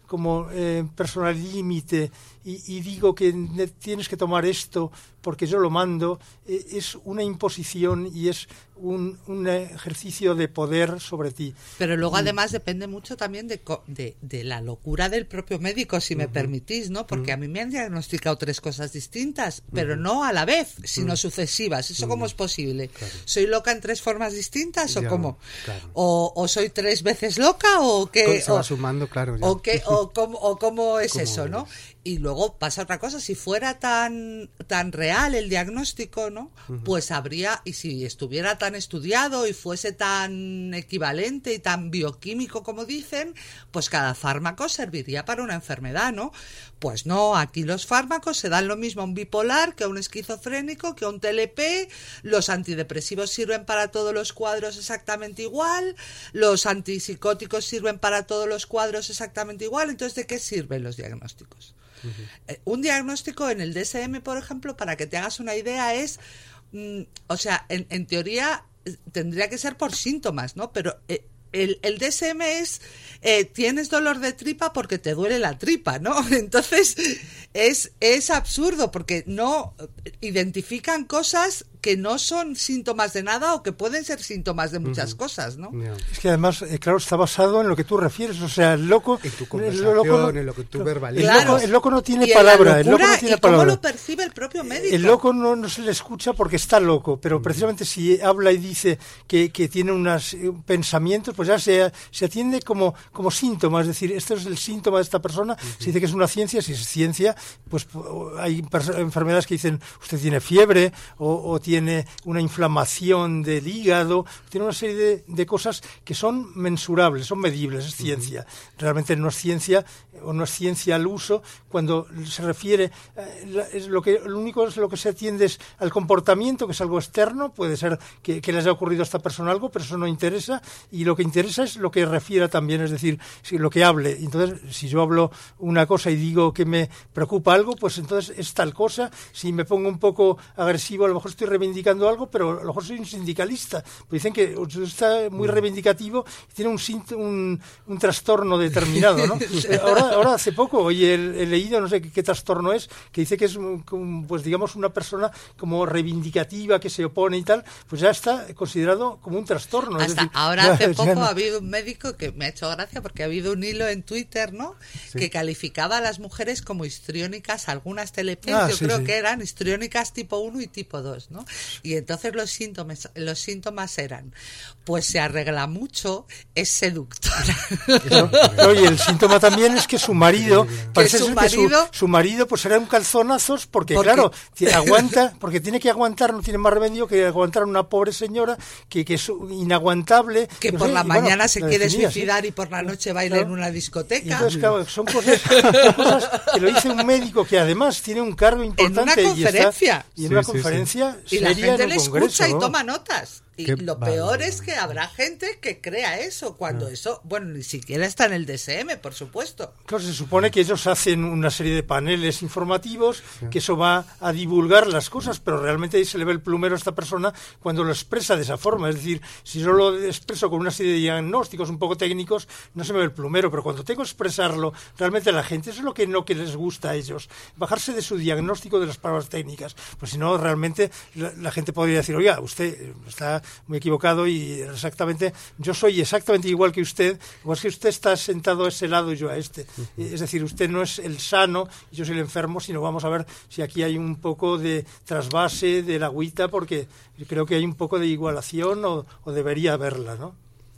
[SPEAKER 4] como eh, persona límite y, y digo que tienes que tomar esto porque yo lo mando, eh, es una imposición y es un, un ejercicio de poder sobre ti.
[SPEAKER 3] Pero luego
[SPEAKER 4] y,
[SPEAKER 3] además depende mucho también de, de, de la locura del propio médico, si uh-huh. me permitís, ¿no? Porque uh-huh. a mí me han diagnosticado tres cosas distintas, pero uh-huh. no a la vez, sino uh-huh. sucesivas. ¿Eso uh-huh. cómo es posible? Claro. ¿Soy loca en tres formas distintas o ya, cómo? Claro. O, ¿O soy tres veces loca o qué?
[SPEAKER 2] Se va sumando, claro. Ya.
[SPEAKER 3] O, qué, o, cómo, o cómo es ¿Cómo eso, no? Y luego pasa otra cosa, si fuera tan tan real el diagnóstico, ¿no? Uh-huh. Pues habría, y si estuviera tan estudiado y fuese tan equivalente y tan bioquímico como dicen, pues cada fármaco serviría para una enfermedad, ¿no? Pues no, aquí los fármacos se dan lo mismo a un bipolar que a un esquizofrénico, que a un T L P, los antidepresivos sirven para todos los cuadros exactamente igual, los antipsicóticos sirven para todos los cuadros exactamente igual, entonces ¿de qué sirven los diagnósticos? Uh-huh. Eh, un diagnóstico en el D S M, por ejemplo, para que te hagas una idea, es, mm, o sea, en, en teoría tendría que ser por síntomas, ¿no? Pero eh, el, el D S M es, eh, tienes dolor de tripa porque te duele la tripa, ¿no? Entonces es, es absurdo porque no identifican cosas que no son síntomas de nada o que pueden ser síntomas de muchas uh-huh. cosas, ¿no?
[SPEAKER 4] Yeah. Es que además, eh, claro, está basado en lo que tú refieres, o sea, el loco...
[SPEAKER 2] En tu conversación, el loco no, en lo que tú verbalizas.
[SPEAKER 4] El, loco, el loco no tiene palabra, el loco no tiene
[SPEAKER 3] ¿y
[SPEAKER 4] palabra.
[SPEAKER 3] cómo lo percibe el propio médico?
[SPEAKER 4] El loco no, no se le escucha porque está loco, pero uh-huh. precisamente si habla y dice que, que tiene unos pensamientos, pues ya se, se atiende como, como síntoma, es decir, esto es el síntoma de esta persona, uh-huh. se dice que es una ciencia, si es ciencia, pues hay enfermedades que dicen, usted tiene fiebre o, o tiene una inflamación del hígado, tiene una serie de, de cosas que son mensurables, son medibles, es ciencia. Uh-huh. Realmente no es ciencia o no es ciencia al uso cuando se refiere, eh, es lo que lo único es lo que se atiende es al comportamiento, que es algo externo, puede ser que, que le haya ocurrido a esta persona algo, pero eso no interesa, y lo que interesa es lo que refiera también, es decir, si, lo que hable. Entonces, si yo hablo una cosa y digo que me preocupa algo, pues entonces es tal cosa. Si me pongo un poco agresivo, a lo mejor estoy reivindicando algo, pero a lo mejor soy un sindicalista. Pues dicen que usted está muy reivindicativo y tiene un, un, un trastorno determinado, ¿no? Ahora, ahora hace poco, hoy he, he leído, no sé qué, qué trastorno es, que dice que es, pues digamos, una persona como reivindicativa, que se opone y tal, pues ya está considerado como un trastorno.
[SPEAKER 3] Hasta
[SPEAKER 4] es decir,
[SPEAKER 3] ahora,
[SPEAKER 4] ya,
[SPEAKER 3] hace poco
[SPEAKER 4] no.
[SPEAKER 3] ha habido un médico que me ha hecho gracia porque ha habido un hilo en Twitter, ¿no? Sí. Que calificaba a las mujeres como histriónicas, algunas T L P, ah, yo sí, creo sí. que eran histriónicas tipo uno y tipo dos, ¿no? Y entonces los síntomas, los síntomas eran, pues se arregla mucho, es seductora.
[SPEAKER 4] Eso, oye, el síntoma también es que su marido, parece
[SPEAKER 3] su
[SPEAKER 4] ser
[SPEAKER 3] marido,
[SPEAKER 4] que su, su marido pues será un calzonazos porque, porque claro, aguanta, porque tiene que aguantar, no tiene más remedio que aguantar a una pobre señora que, que es inaguantable.
[SPEAKER 3] Que por sé, la mañana bueno, se quiere suicidar ¿sí? y por la noche baila claro. en una discoteca.
[SPEAKER 4] Y entonces, claro, son cosas, son cosas que lo dice un médico que además tiene un cargo importante.
[SPEAKER 3] En una conferencia.
[SPEAKER 4] Y, está, y en sí, una sí, conferencia
[SPEAKER 3] sí. Y la gente le
[SPEAKER 4] congreso,
[SPEAKER 3] escucha
[SPEAKER 4] ¿no?
[SPEAKER 3] y toma notas. Y
[SPEAKER 2] Qué
[SPEAKER 3] lo
[SPEAKER 2] vale.
[SPEAKER 3] peor es que habrá gente que crea eso, cuando no. eso, bueno, ni siquiera está en el D S M, por supuesto.
[SPEAKER 4] Claro, se supone que ellos hacen una serie de paneles informativos, sí. que eso va a divulgar las cosas, pero realmente ahí se le ve el plumero a esta persona cuando lo expresa de esa forma. Es decir, si yo lo expreso con una serie de diagnósticos un poco técnicos, no se me ve el plumero, pero cuando tengo que expresarlo realmente a la gente, eso es lo que no que les gusta a ellos, bajarse de su diagnóstico de las palabras técnicas. Pues si no, realmente la, la gente podría decir, oiga, usted está muy equivocado y exactamente, yo soy exactamente igual que usted, o es que usted está sentado a ese lado y yo a este. Uh-huh. Es decir, usted no es el sano y yo soy el enfermo, sino vamos a ver si aquí hay un poco de trasvase de la agüita, porque yo creo que hay un poco de igualación o, o debería haberla, ¿no?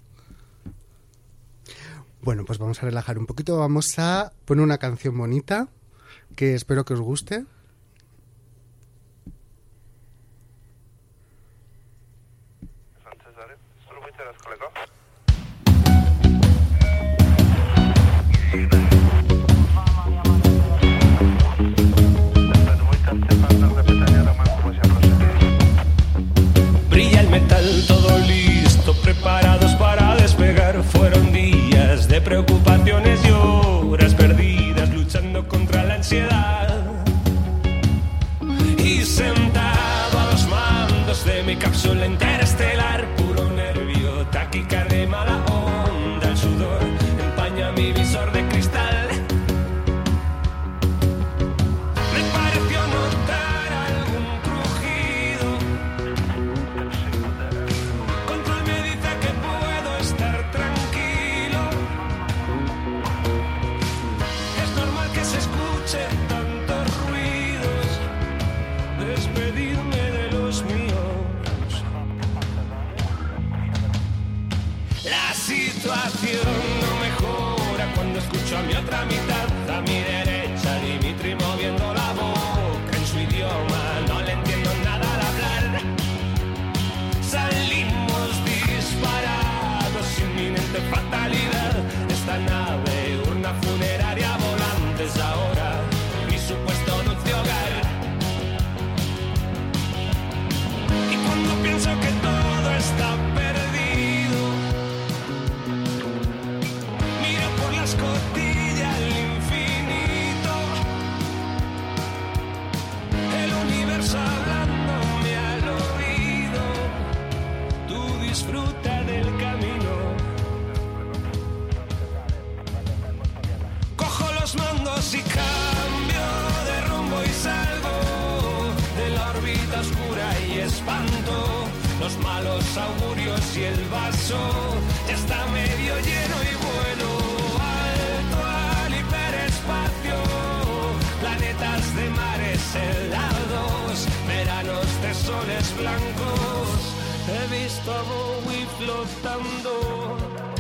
[SPEAKER 2] Bueno, pues vamos a relajar un poquito, vamos a poner una canción bonita que espero que os guste.
[SPEAKER 6] Brilla el metal, todo listo, preparados para despegar. Fueron días de preocupaciones y horas perdidas luchando contra la ansiedad. Y sentado a los mandos de mi cápsula interestelar, puro nervio, taquicardia, mala onda, el sudor empaña mi visor de cristal. escuché tantos ruidos, despedirme de los míos. La situación no mejora cuando escucho a mi otra mitad, a mi derecha, Dimitri moviendo la boca en su idioma. No le entiendo nada al hablar. Salimos disparados, inminente fatalidad. Esta nave, urna funeraria, volantes ahora, mi supuesto dulce hogar. Y cuando pienso que todo está perdido, miro por la escotilla al infinito, el universo hablándome al oído. Tú disfruta del camino. Cojo los mandos y cambio de rumbo y salgo de la órbita oscura y espanto los malos augurios y el vaso ya está medio lleno y vuelo alto al hiperespacio. Planetas de mares helados, veranos de soles blancos. He visto a Bowie flotando.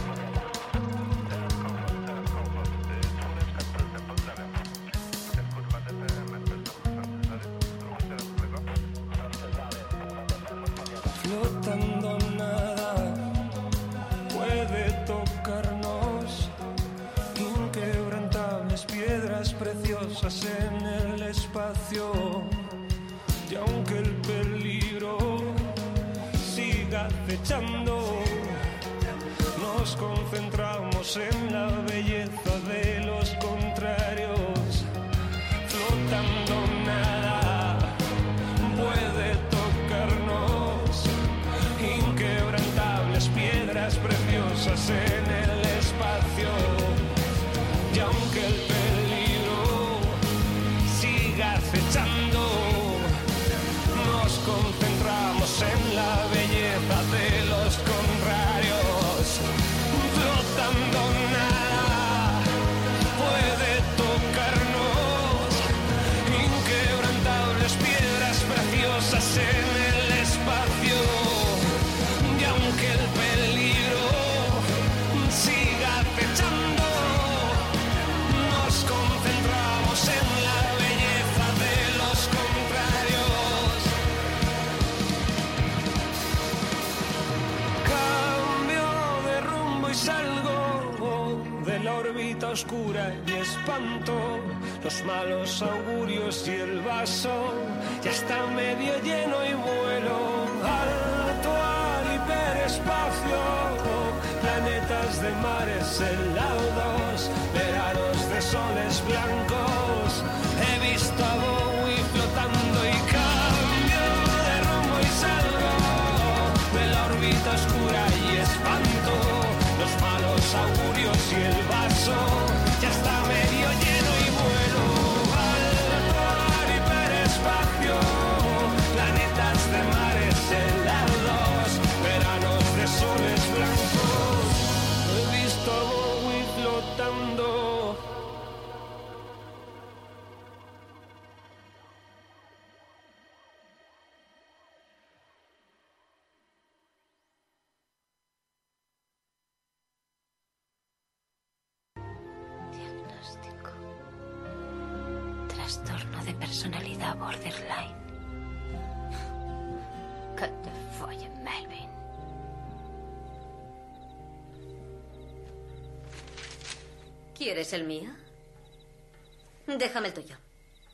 [SPEAKER 6] Flotando nada puede tocarnos, inquebrantables piedras preciosas en el espacio. Y aunque el peligro siga acechando, nos concentramos en la belleza de los contrarios. Flotando nada puede tocarnos, inquebrantables piedras preciosas en el espacio. Y aunque el peligro siga acechando, nos concentramos en la belleza de los contrarios. Flotando nada puede tocarnos, inquebrantables piedras preciosas en el espacio. Y aunque el peligro siga acechando, nos concentramos en la belleza de los contrarios. Cambio de rumbo y salgo de la órbita oscura y espanto los malos augurios y el vaso ya está medio lleno y vuelo alto al hiperespacio. Planetas de mares helados, veranos de soles blancos. He visto a Bowie flotando y cambio de rumbo y salgo de la órbita oscura y espanto los malos augurios y el vaso ya está medio lleno y vuelo alto al hiperespacio. Planetas de mares helados, veranos de soles blancos. He visto a Bowie flotando.
[SPEAKER 7] Diagnóstico: trastorno de personalidad borderline. Que te follen, Melvin.
[SPEAKER 8] ¿Quieres el mío? Déjame el tuyo.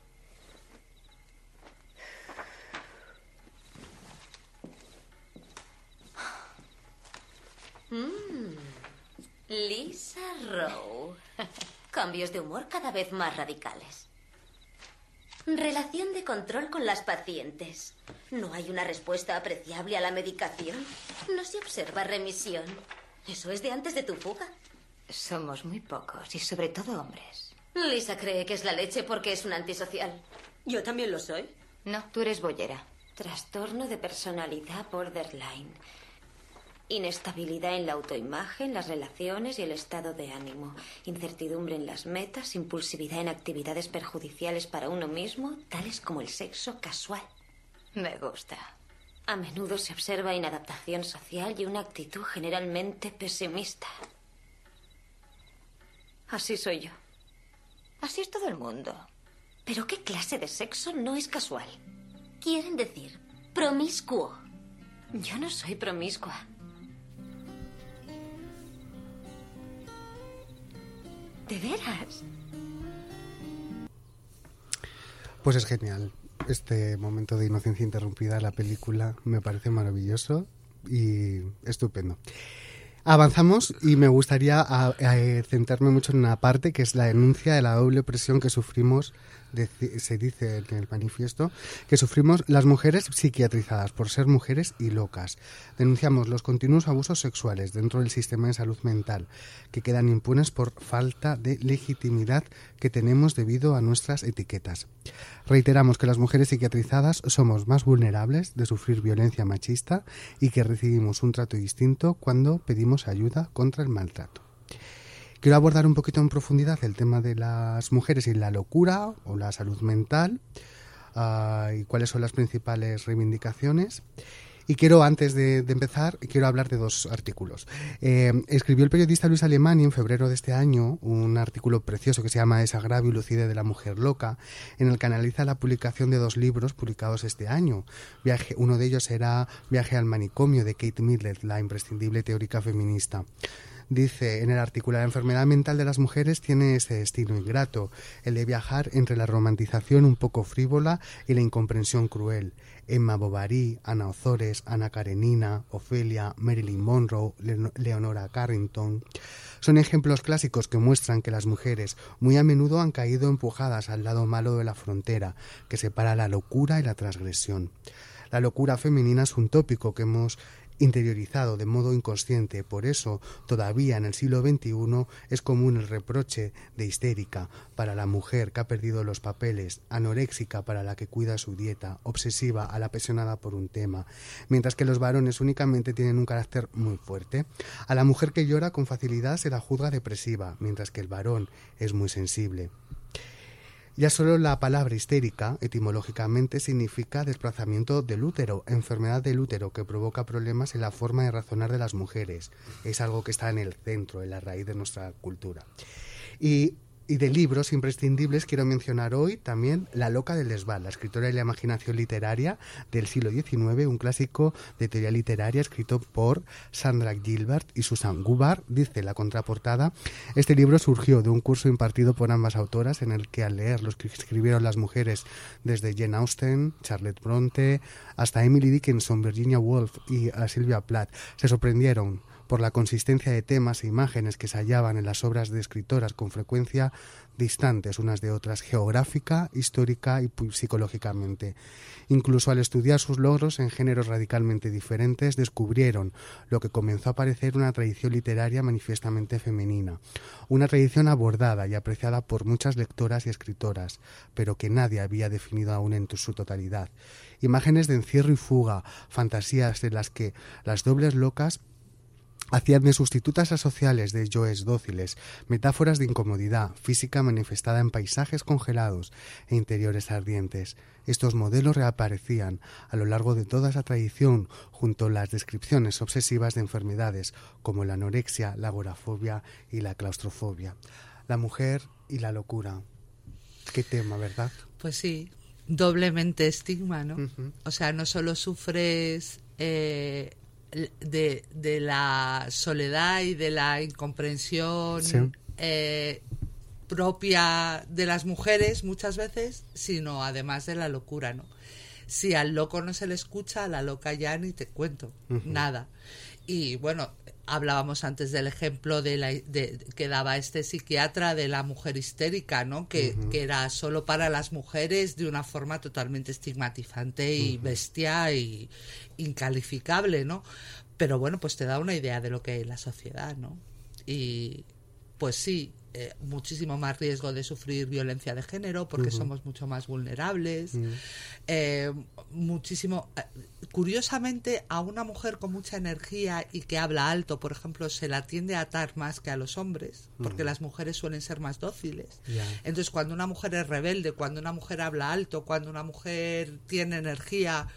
[SPEAKER 8] Mm. Lisa Rowe. Cambios de humor cada vez más radicales. Relación de control con las pacientes. No hay una respuesta apreciable a la medicación. No se observa remisión. ¿Eso es de antes de tu fuga?
[SPEAKER 7] Somos muy pocos y sobre todo hombres.
[SPEAKER 8] Lisa cree que es la leche porque es un antisocial. Yo también lo soy.
[SPEAKER 7] No, tú eres boyera.
[SPEAKER 8] Trastorno de personalidad borderline. Inestabilidad en la autoimagen, las relaciones y el estado de ánimo. Incertidumbre en las metas, impulsividad en actividades perjudiciales para uno mismo, tales como el sexo casual. Me gusta. A menudo se observa inadaptación social y una actitud generalmente pesimista. Así soy yo. Así es todo el mundo. ¿Pero qué clase de sexo no es casual? Quieren decir promiscuo. Yo no soy promiscua. ¿De veras?
[SPEAKER 2] Pues es genial. Este momento de inocencia interrumpida de la película me parece maravilloso y estupendo. Avanzamos y me gustaría a, a, centrarme mucho en una parte que es la denuncia de la doble opresión que sufrimos, de, se dice en el manifiesto, que sufrimos las mujeres psiquiatrizadas por ser mujeres y locas. Denunciamos los continuos abusos sexuales dentro del sistema de salud mental que quedan impunes por falta de legitimidad que tenemos debido a nuestras etiquetas. Reiteramos que las mujeres psiquiatrizadas somos más vulnerables de sufrir violencia machista y que recibimos un trato distinto cuando pedimos ayuda contra el maltrato. Quiero abordar un poquito en profundidad el tema de las mujeres y la locura o la salud mental uh, y cuáles son las principales reivindicaciones. Y quiero, antes de, de empezar, quiero hablar de dos artículos. Eh, escribió el periodista Luis Alemany en febrero de este año un artículo precioso que se llama Desagravio y lucidez de la mujer loca, en el que analiza la publicación de dos libros publicados este año. Viaje, uno de ellos era Viaje al manicomio, de Kate Millett, la imprescindible teórica feminista. Dice en el artículo: la enfermedad mental de las mujeres tiene ese destino ingrato, el de viajar entre la romantización un poco frívola y la incomprensión cruel. Emma Bovary, Ana Ozores, Ana Karenina, Ofelia, Marilyn Monroe, Le- Leonora Carrington son ejemplos clásicos que muestran que las mujeres muy a menudo han caído empujadas al lado malo de la frontera que separa la locura y la transgresión. La locura femenina es un tópico que hemos interiorizado de modo inconsciente. Por eso, todavía en el siglo veintiuno es común el reproche de histérica para la mujer que ha perdido los papeles, anoréxica para la que cuida su dieta, obsesiva a la apasionada por un tema, mientras que los varones únicamente tienen un carácter muy fuerte. A la mujer que llora con facilidad se la juzga depresiva, mientras que el varón es muy sensible. Ya solo la palabra histérica, etimológicamente, significa desplazamiento del útero, enfermedad del útero que provoca problemas en la forma de razonar de las mujeres. Es algo que está en el centro, en la raíz de nuestra cultura. Y, y de libros imprescindibles quiero mencionar hoy también La loca de Lesbal, la escritora de la imaginación literaria del siglo diecinueve, un clásico de teoría literaria escrito por Sandra Gilbert y Susan Hubbard. Dice la contraportada: este libro surgió de un curso impartido por ambas autoras en el que al leer los que escribieron las mujeres desde Jane Austen, Charlotte Bronte, hasta Emily Dickinson, Virginia Woolf y a Sylvia Plath, se sorprendieron por la consistencia de temas e imágenes que se hallaban en las obras de escritoras con frecuencia distantes unas de otras, geográfica, histórica y psicológicamente. Incluso al estudiar sus logros en géneros radicalmente diferentes, descubrieron lo que comenzó a parecer una tradición literaria manifiestamente femenina, una tradición abordada y apreciada por muchas lectoras y escritoras, pero que nadie había definido aún en su totalidad. Imágenes de encierro y fuga, fantasías de las que las dobles locas hacían de sustitutas asociales de yoes dóciles, metáforas de incomodidad física manifestada en paisajes congelados e interiores ardientes. Estos modelos reaparecían a lo largo de toda esa tradición junto a las descripciones obsesivas de enfermedades como la anorexia, la agorafobia y la claustrofobia. La mujer y la locura. Qué tema, ¿verdad?
[SPEAKER 3] Pues sí, doblemente estigma, ¿no?
[SPEAKER 2] Uh-huh.
[SPEAKER 3] O sea, no solo sufres Eh, De, de la soledad y de la incomprensión
[SPEAKER 2] sí.
[SPEAKER 3] eh, propia de las mujeres muchas veces, sino además de la locura, ¿no? Si al loco no se le escucha, a la loca ya ni te cuento, uh-huh. nada. Y bueno, hablábamos antes del ejemplo de la, de, que daba este psiquiatra de la mujer histérica, ¿no? Que, uh-huh. que era solo para las mujeres de una forma totalmente estigmatizante y uh-huh. bestia y incalificable, ¿no? Pero bueno, pues te da una idea de lo que es la sociedad, ¿no? Y pues sí, eh, muchísimo más riesgo de sufrir violencia de género porque uh-huh. somos mucho más vulnerables. Uh-huh. Eh, muchísimo. Eh, curiosamente, a una mujer con mucha energía y que habla alto, por ejemplo, se la tiende a atar más que a los hombres, porque uh-huh. las mujeres suelen ser más dóciles. Yeah. Entonces, cuando una mujer es rebelde, cuando una mujer habla alto, cuando una mujer tiene energía,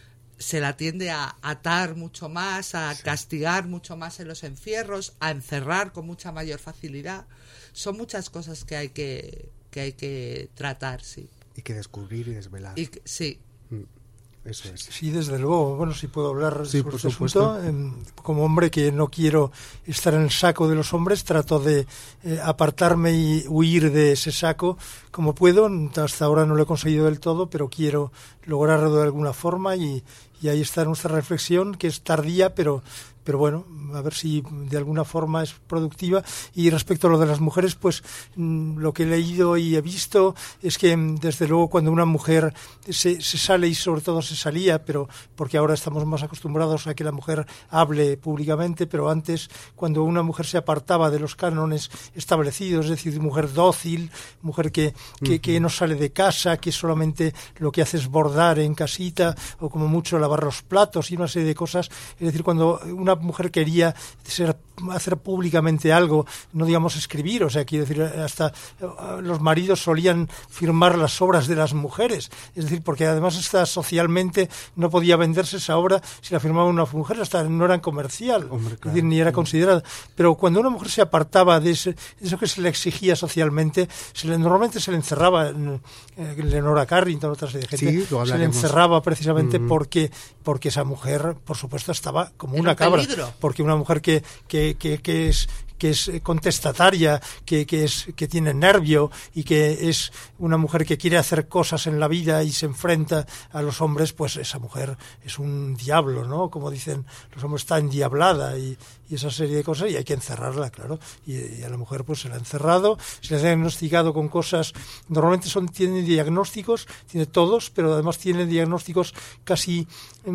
[SPEAKER 3] se la tiende a atar mucho más, a sí. castigar mucho más en los encierros, a encerrar con mucha mayor facilidad. Son muchas cosas que hay que, que hay que tratar, sí.
[SPEAKER 2] Y que descubrir y desvelar.
[SPEAKER 3] Y que, sí.
[SPEAKER 2] Mm. Eso es.
[SPEAKER 4] Sí, desde luego. Bueno, si puedo hablar
[SPEAKER 2] sí,
[SPEAKER 4] sobre
[SPEAKER 2] por
[SPEAKER 4] este
[SPEAKER 2] supuesto.
[SPEAKER 4] asunto. Eh, como hombre que no quiero estar en el saco de los hombres, trato de eh, apartarme y huir de ese saco como puedo. Hasta ahora no lo he conseguido del todo, pero quiero lograrlo de alguna forma y, y ahí está nuestra reflexión, que es tardía, pero... pero bueno, a ver si de alguna forma es productiva. Y respecto a lo de las mujeres, pues mmm, lo que he leído y he visto es que desde luego cuando una mujer se, se sale, y sobre todo se salía, pero porque ahora estamos más acostumbrados a que la mujer hable públicamente, pero antes cuando una mujer se apartaba de los cánones establecidos, es decir, mujer dócil, mujer que, que, uh-huh. que no sale de casa, que solamente lo que hace es bordar en casita o como mucho lavar los platos y una serie de cosas, es decir, cuando una mujer quería ser, hacer públicamente algo, no digamos escribir, o sea, quiero decir, hasta los maridos solían firmar las obras de las mujeres, es decir, porque además está socialmente, no podía venderse esa obra si la firmaba una mujer, hasta no era comercial, Hombre, claro. es decir, ni era considerada. Pero cuando una mujer se apartaba de, ese, de eso que se le exigía socialmente, se le, normalmente se le encerraba, en, en Leonora Carrington, otra serie de gente,
[SPEAKER 2] sí,
[SPEAKER 4] se le encerraba precisamente mm-hmm. porque, porque esa mujer, por supuesto, estaba como una cabra. Porque una mujer que, que, que, que es que es contestataria, que, que es que tiene nervio y que es una mujer que quiere hacer cosas en la vida y se enfrenta a los hombres, pues esa mujer es un diablo, ¿no? Como dicen los hombres, está endiablada y, y esa serie de cosas, y hay que encerrarla, claro. Y, y a la mujer pues se la ha encerrado, se la ha diagnosticado con cosas, normalmente son tiene diagnósticos, tiene todos, pero además tiene diagnósticos casi,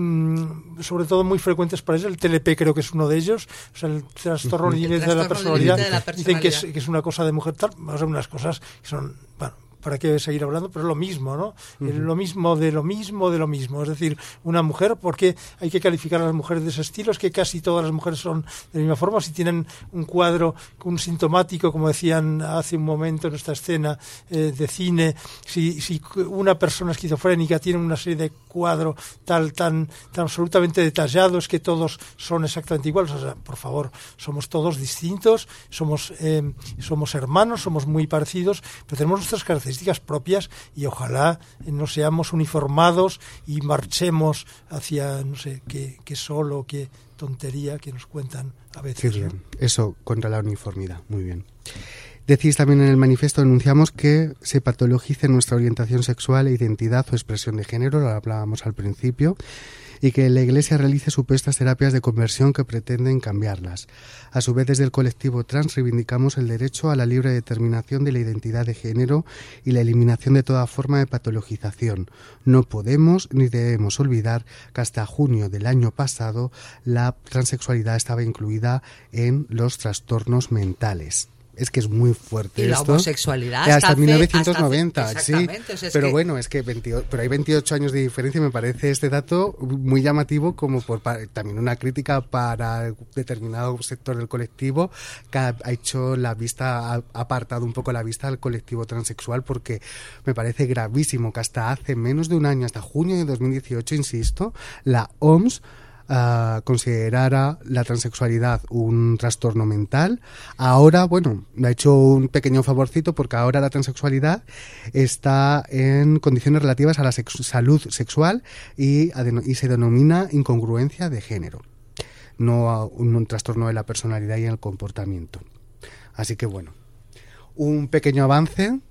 [SPEAKER 4] mmm, sobre todo muy frecuentes para ella. El T L P creo que es uno de ellos, o sea, el trastorno
[SPEAKER 3] el
[SPEAKER 4] límite de la personalidad, de la personalidad. Dicen que es, que es una cosa de mujer tal, o sea, unas cosas que son, bueno, ¿para qué seguir hablando? Pero es lo mismo, ¿no? Uh-huh. Lo mismo de lo mismo de lo mismo. Es decir, una mujer, ¿por qué hay que calificar a las mujeres de ese estilo? Es que casi todas las mujeres son de la misma forma. Si tienen un cuadro, un sintomático, como decían hace un momento en esta escena eh, de cine, si, si una persona esquizofrénica tiene una serie de cuadros tal, tan, tan absolutamente detallados que todos son exactamente iguales. O sea, por favor, somos todos distintos, somos, eh, somos hermanos, somos muy parecidos, pero tenemos nuestras características propias y ojalá no seamos uniformados y marchemos hacia, no sé, qué, qué solo, qué tontería que nos cuentan a veces.
[SPEAKER 2] Qué bien.
[SPEAKER 4] ¿No?
[SPEAKER 2] Eso, contra la uniformidad. Muy bien. Decís también en el manifiesto, denunciamos que se patologice nuestra orientación sexual e identidad o expresión de género, lo hablábamos al principio, y que la Iglesia realice supuestas terapias de conversión que pretenden cambiarlas. A su vez, desde el colectivo trans reivindicamos el derecho a la libre determinación de la identidad de género y la eliminación de toda forma de patologización. No podemos ni debemos olvidar que hasta junio del año pasado la transexualidad estaba incluida en los trastornos mentales. Es que es muy fuerte
[SPEAKER 3] y la
[SPEAKER 2] esto.
[SPEAKER 3] Homosexualidad
[SPEAKER 2] hasta,
[SPEAKER 3] hasta
[SPEAKER 2] mil novecientos noventa,
[SPEAKER 3] hasta,
[SPEAKER 2] sí.
[SPEAKER 3] o sea, es
[SPEAKER 2] pero
[SPEAKER 3] que...
[SPEAKER 2] bueno, es que veintiocho, pero hay veintiocho años de diferencia y me parece este dato muy llamativo como por para, también una crítica para determinado sector del colectivo que ha, ha hecho la vista, ha apartado un poco la vista al colectivo transexual, porque me parece gravísimo que hasta hace menos de un año, hasta junio de dos mil dieciocho, insisto, la O M S Uh, considerara la transexualidad un trastorno mental. Ahora, bueno, me ha hecho un pequeño favorcito porque ahora la transexualidad está en condiciones relativas a la sex- salud sexual y, adeno- y se denomina incongruencia de género, no a un, un trastorno de la personalidad y el comportamiento. Así que bueno, un pequeño avance,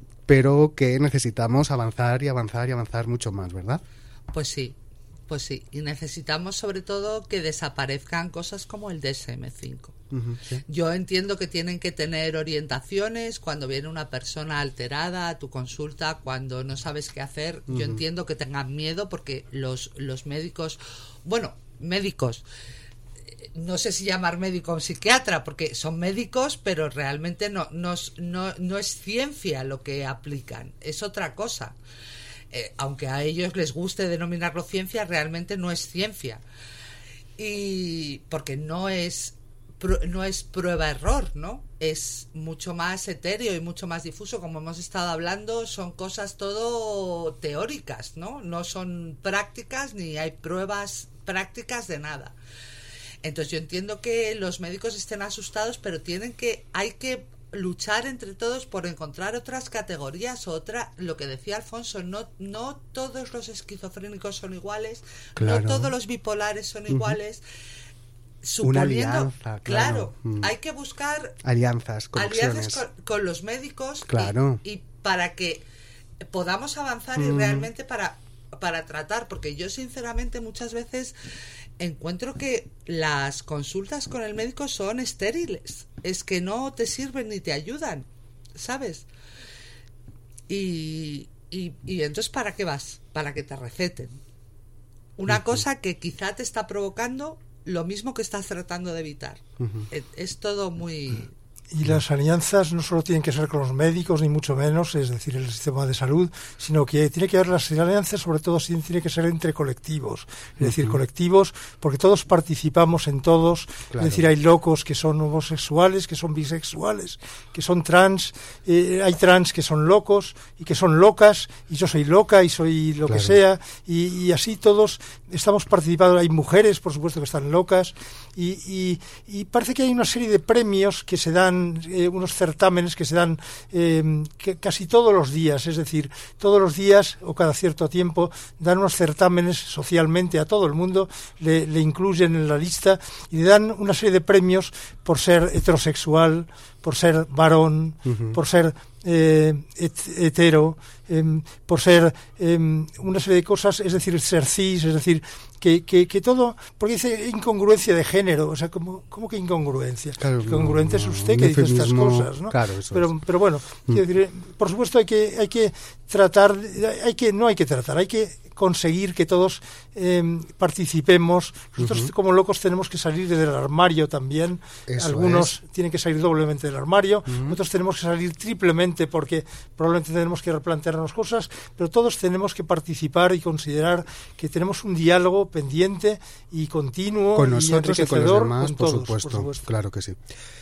[SPEAKER 2] pero que necesitamos avanzar y avanzar y avanzar mucho más, ¿verdad?
[SPEAKER 3] Pues sí. Pues sí, y necesitamos sobre todo que desaparezcan cosas como el D S M cinco. Uh-huh, sí. Yo entiendo que tienen que tener orientaciones cuando viene una persona alterada a tu consulta, cuando no sabes qué hacer. Uh-huh. Yo entiendo que tengan miedo porque los, los médicos, bueno, médicos, eh, no sé si llamar médico o psiquiatra, porque son médicos, pero realmente no, no, no, no es ciencia lo que aplican, es otra cosa. Eh, aunque a ellos les guste denominarlo ciencia, realmente no es ciencia. Y porque no es no es prueba-error, ¿no? Es mucho más etéreo y mucho más difuso, como hemos estado hablando, son cosas todo teóricas, ¿no? No son prácticas ni hay pruebas prácticas de nada. Entonces yo entiendo que los médicos estén asustados, pero tienen que, hay que luchar entre todos por encontrar otras categorías, otra, lo que decía Alfonso, no, no todos los esquizofrénicos son iguales, claro. No todos los bipolares son iguales. Uh-huh. Suponiendo,
[SPEAKER 2] una alianza, claro,
[SPEAKER 3] claro mm. hay que buscar
[SPEAKER 2] alianzas,
[SPEAKER 3] alianzas con, con los médicos,
[SPEAKER 2] claro.
[SPEAKER 3] y, y para que podamos avanzar mm. y realmente para, para tratar, porque yo sinceramente muchas veces encuentro que las consultas con el médico son estériles, es que no te sirven ni te ayudan, ¿sabes? Y, y, y entonces ¿para qué vas? Para que te receten una uh-huh. cosa que quizá te está provocando lo mismo que estás tratando de evitar. Uh-huh. Es, es todo muy...
[SPEAKER 4] Y las alianzas no solo tienen que ser con los médicos, ni mucho menos, es decir, el sistema de salud, sino que tiene que haber las alianzas, sobre todo, sí, tiene que ser entre colectivos. Es uh-huh. decir, colectivos, porque todos participamos en todos. Claro. Es decir, hay locos que son homosexuales, que son bisexuales, que son trans, eh, hay trans que son locos y que son locas, y yo soy loca y soy lo claro. que sea, y, y así todos estamos participando. Hay mujeres, por supuesto, que están locas, y, y, y parece que hay una serie de premios que se dan, Eh, unos certámenes que se dan eh, que casi todos los días, es decir, todos los días o cada cierto tiempo dan unos certámenes socialmente a todo el mundo, le, le incluyen en la lista y le dan una serie de premios por ser heterosexual, por ser varón, uh-huh. por ser eh, et, hetero, eh, por ser eh, una serie de cosas, es decir, ser cis, es decir, que, que, que todo, porque dice incongruencia de género, o sea, ¿cómo, cómo que incongruencia?
[SPEAKER 2] Claro,
[SPEAKER 4] Incongruente
[SPEAKER 2] no,
[SPEAKER 4] es usted
[SPEAKER 2] no,
[SPEAKER 4] que dice estas cosas, ¿no?
[SPEAKER 2] Claro, eso
[SPEAKER 4] pero,
[SPEAKER 2] es.
[SPEAKER 4] pero bueno, mm. quiero decir, por supuesto hay que, hay que tratar, hay que, no hay que tratar, hay que conseguir que todos eh, participemos. Nosotros uh-huh. como locos tenemos que salir del armario también. Eso Algunos es. tienen que salir doblemente del armario, uh-huh. otros tenemos que salir triplemente porque probablemente tenemos que replantearnos cosas, pero todos tenemos que participar y considerar que tenemos un diálogo pendiente y continuo
[SPEAKER 2] con nosotros
[SPEAKER 4] y,
[SPEAKER 2] y con los demás,
[SPEAKER 4] con
[SPEAKER 2] por,
[SPEAKER 4] todos,
[SPEAKER 2] supuesto,
[SPEAKER 4] por supuesto.
[SPEAKER 2] Claro que sí.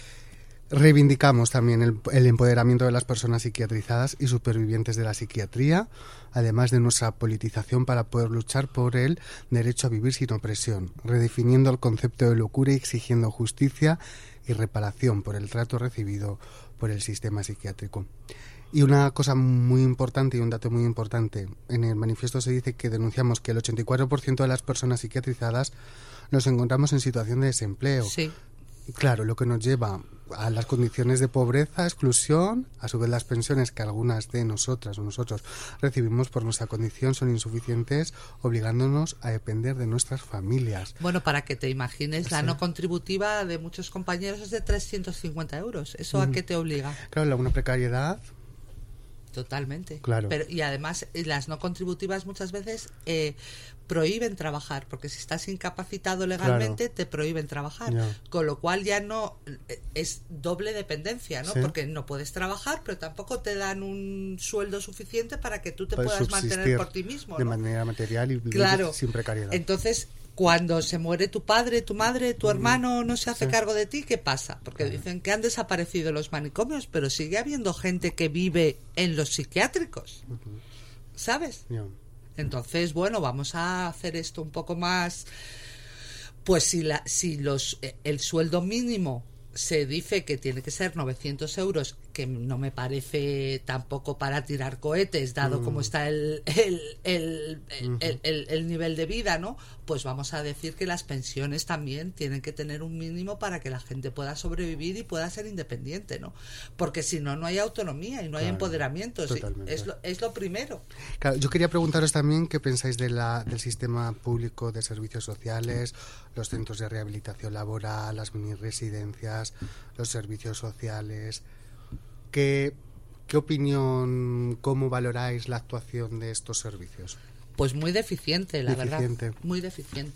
[SPEAKER 2] Reivindicamos también el, el empoderamiento de las personas psiquiatrizadas y supervivientes de la psiquiatría, además de nuestra politización para poder luchar por el derecho a vivir sin opresión, redefiniendo el concepto de locura y exigiendo justicia y reparación por el trato recibido por el sistema psiquiátrico. Y una cosa muy importante y un dato muy importante, en el manifiesto se dice que denunciamos que el ochenta y cuatro por ciento de las personas psiquiatrizadas nos encontramos en situación de desempleo.
[SPEAKER 3] Sí.
[SPEAKER 2] Claro, lo que nos lleva a las condiciones de pobreza, exclusión, a su vez las pensiones que algunas de nosotras o nosotros recibimos por nuestra condición son insuficientes, obligándonos a depender de nuestras familias.
[SPEAKER 3] Bueno, para que te imagines, sí. La no contributiva de muchos compañeros es de trescientos cincuenta euros. ¿Eso mm. a qué te obliga?
[SPEAKER 2] Claro, una precariedad.
[SPEAKER 3] Totalmente.
[SPEAKER 2] Claro.
[SPEAKER 3] Pero, y además las no contributivas muchas veces eh, prohíben trabajar, porque si estás incapacitado legalmente claro. te prohíben trabajar, yeah. con lo cual ya no es doble dependencia, ¿no? Sí. Porque no puedes trabajar, pero tampoco te dan un sueldo suficiente para que tú te
[SPEAKER 2] Puedes
[SPEAKER 3] puedas mantener por ti mismo, ¿no?
[SPEAKER 2] De manera material y
[SPEAKER 3] claro.
[SPEAKER 2] sin precariedad.
[SPEAKER 3] Entonces, cuando se muere tu padre, tu madre, tu hermano no se hace sí. cargo de ti, ¿qué pasa? Porque sí. dicen que han desaparecido los manicomios, pero sigue habiendo gente que vive en los psiquiátricos, uh-huh. ¿sabes? Yeah. Entonces, bueno, vamos a hacer esto un poco más. Pues si la, si los el sueldo mínimo se dice que tiene que ser novecientos euros, que no me parece tampoco para tirar cohetes, dado mm. cómo está el el el, el, uh-huh. el, el el nivel de vida, ¿no? Pues vamos a decir que las pensiones también tienen que tener un mínimo para que la gente pueda sobrevivir y pueda ser independiente, ¿no? Porque si no, no hay autonomía y no hay claro, empoderamiento. Es lo, es lo primero.
[SPEAKER 2] Claro, yo quería preguntaros también qué pensáis de la, del sistema público de servicios sociales, los centros de rehabilitación laboral, las mini residencias, los servicios sociales. ¿Qué, qué opinión, cómo valoráis la actuación de estos servicios?
[SPEAKER 3] Pues muy deficiente, la
[SPEAKER 2] deficiente.
[SPEAKER 3] verdad. Muy deficiente.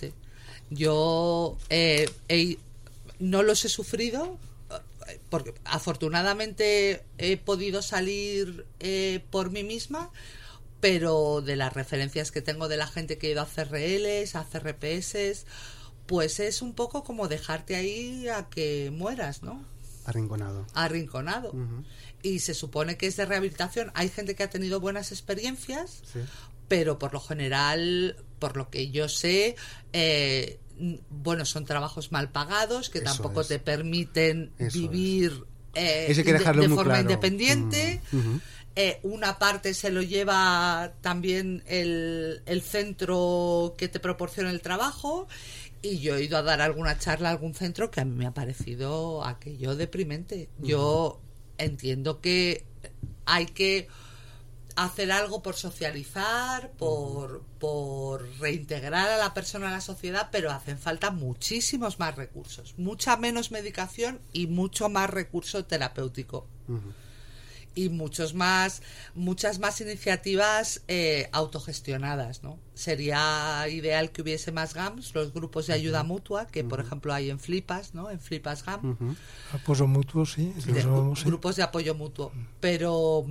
[SPEAKER 3] Yo eh, he, no los he sufrido porque afortunadamente he podido salir eh, por mí misma, pero de las referencias que tengo de la gente que ha ido a C R Ls, a C R P S, pues es un poco como dejarte ahí a que mueras, ¿no?
[SPEAKER 2] Arrinconado.
[SPEAKER 3] Arrinconado. Uh-huh. Y se supone que es de rehabilitación. Hay gente que ha tenido buenas experiencias, sí. Pero por lo general, por lo que yo sé, eh, bueno, son trabajos mal pagados que Eso tampoco es. te permiten Eso vivir eh,
[SPEAKER 2] Eso hay que dejarlo
[SPEAKER 3] de, de
[SPEAKER 2] muy
[SPEAKER 3] forma
[SPEAKER 2] claro.
[SPEAKER 3] independiente.
[SPEAKER 2] Uh-huh. Uh-huh.
[SPEAKER 3] Eh, una parte se lo lleva también el, el centro que te proporciona el trabajo, y yo he ido a dar alguna charla a algún centro que a mí me ha parecido aquello deprimente. Uh-huh. Yo entiendo que hay que hacer algo por socializar, por, uh-huh. por reintegrar a la persona a la sociedad, pero hacen falta muchísimos más recursos, mucha menos medicación y mucho más recurso terapéutico. Uh-huh. Y muchos más, muchas más iniciativas eh, autogestionadas, ¿no? Sería ideal que hubiese más G A Ms, los grupos de ayuda uh-huh. mutua, que uh-huh. por ejemplo hay en Flipas, ¿no? En Flipas G A M.
[SPEAKER 4] Uh-huh. Apoyo mutuo, sí.
[SPEAKER 3] De, llamamos, grupos sí. de apoyo mutuo. Pero,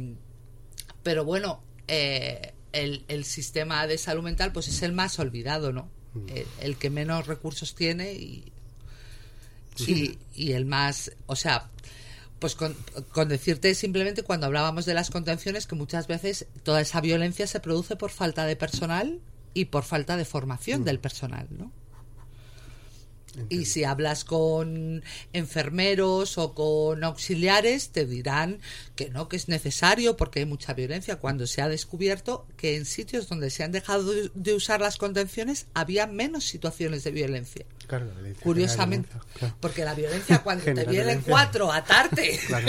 [SPEAKER 3] pero bueno, eh, el, el sistema de salud mental pues es el más olvidado, ¿no? Uh-huh. El, el que menos recursos tiene y, sí. y, y el más, o sea... Pues con, con decirte simplemente cuando hablábamos de las contenciones que muchas veces toda esa violencia se produce por falta de personal y por falta de formación mm. del personal, ¿no? Entiendo. Y si hablas con enfermeros o con auxiliares te dirán que no, que es necesario porque hay mucha violencia, cuando se ha descubierto que en sitios donde se han dejado de usar las contenciones había menos situaciones de violencia.
[SPEAKER 2] Claro, la violencia
[SPEAKER 3] curiosamente,
[SPEAKER 2] genera, claro.
[SPEAKER 3] Porque la violencia cuando te vienen cuatro a atarte
[SPEAKER 2] claro.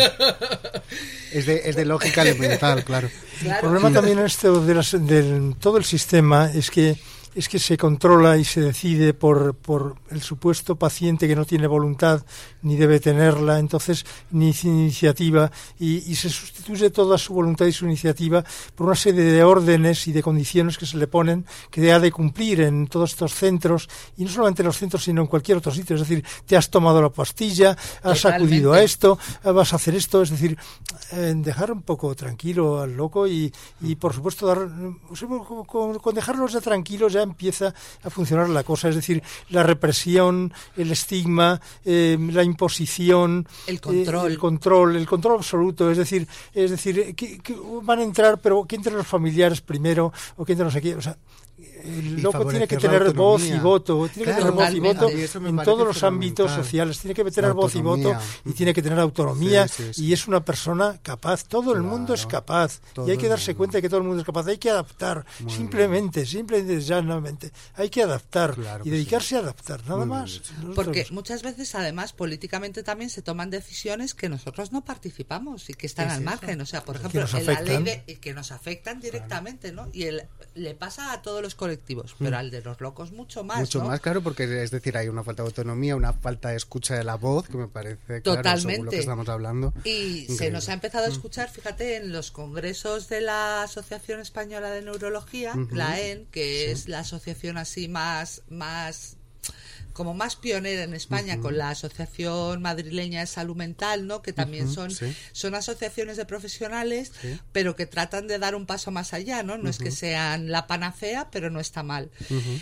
[SPEAKER 2] es, de, es de lógica elemental, claro.
[SPEAKER 4] claro. El problema sí. también esto de las, del todo el sistema es que es que se controla y se decide por, por el supuesto paciente que no tiene voluntad ni debe tenerla, entonces ni iniciativa, y, y se sustituye toda su voluntad y su iniciativa por una serie de órdenes y de condiciones que se le ponen que ha de cumplir en todos estos centros, y no solamente en los centros sino en cualquier otro sitio. Es decir, te has tomado la pastilla, has Totalmente. acudido a esto, vas a hacer esto, es decir, eh, dejar un poco tranquilo al loco y, y por supuesto dar, con, con dejarlos ya tranquilos ya empieza a funcionar la cosa, es decir, la represión, el estigma, eh, la imposición,
[SPEAKER 3] el control,
[SPEAKER 4] eh, el control, el control absoluto, es decir, es decir, que, que van a entrar, pero que entren los familiares primero o que entren no sé qué, o sea, el loco tiene que tener voz y voto, tiene claro, que tener voz y voto en todos los ámbitos sociales, tiene que tener voz y voto y tiene que tener autonomía, sí, sí, sí. Y es una persona capaz, todo claro, el mundo es capaz y hay que darse cuenta de que todo el mundo es capaz, hay que adaptar, Muy simplemente, bien. simplemente, llanamente, hay que adaptar claro y dedicarse sí. a adaptar, nada Muy más.
[SPEAKER 3] Nosotros... Porque muchas veces además políticamente también se toman decisiones que nosotros no participamos y que están al margen, o sea, por ejemplo, en la ley de, que nos afectan directamente, claro. ¿no? Y el, le pasa a todos los colectivos, pero al de los locos mucho más,
[SPEAKER 2] mucho
[SPEAKER 3] ¿no?
[SPEAKER 2] más, claro, porque es decir, hay una falta de autonomía, una falta de escucha de la voz que me parece claro,
[SPEAKER 3] totalmente
[SPEAKER 2] según lo que estamos hablando.
[SPEAKER 3] Y increíble. Se nos ha empezado a escuchar, fíjate, en los congresos de la Asociación Española de Neurología, uh-huh. la A E N, que sí. es la asociación así más más como más pionera en España, uh-huh. con la Asociación Madrileña de Salud Mental, ¿no? Que también uh-huh, son, sí. son asociaciones de profesionales, sí. pero que tratan de dar un paso más allá, ¿no? No uh-huh. es que sean la panacea, pero no está mal. Uh-huh.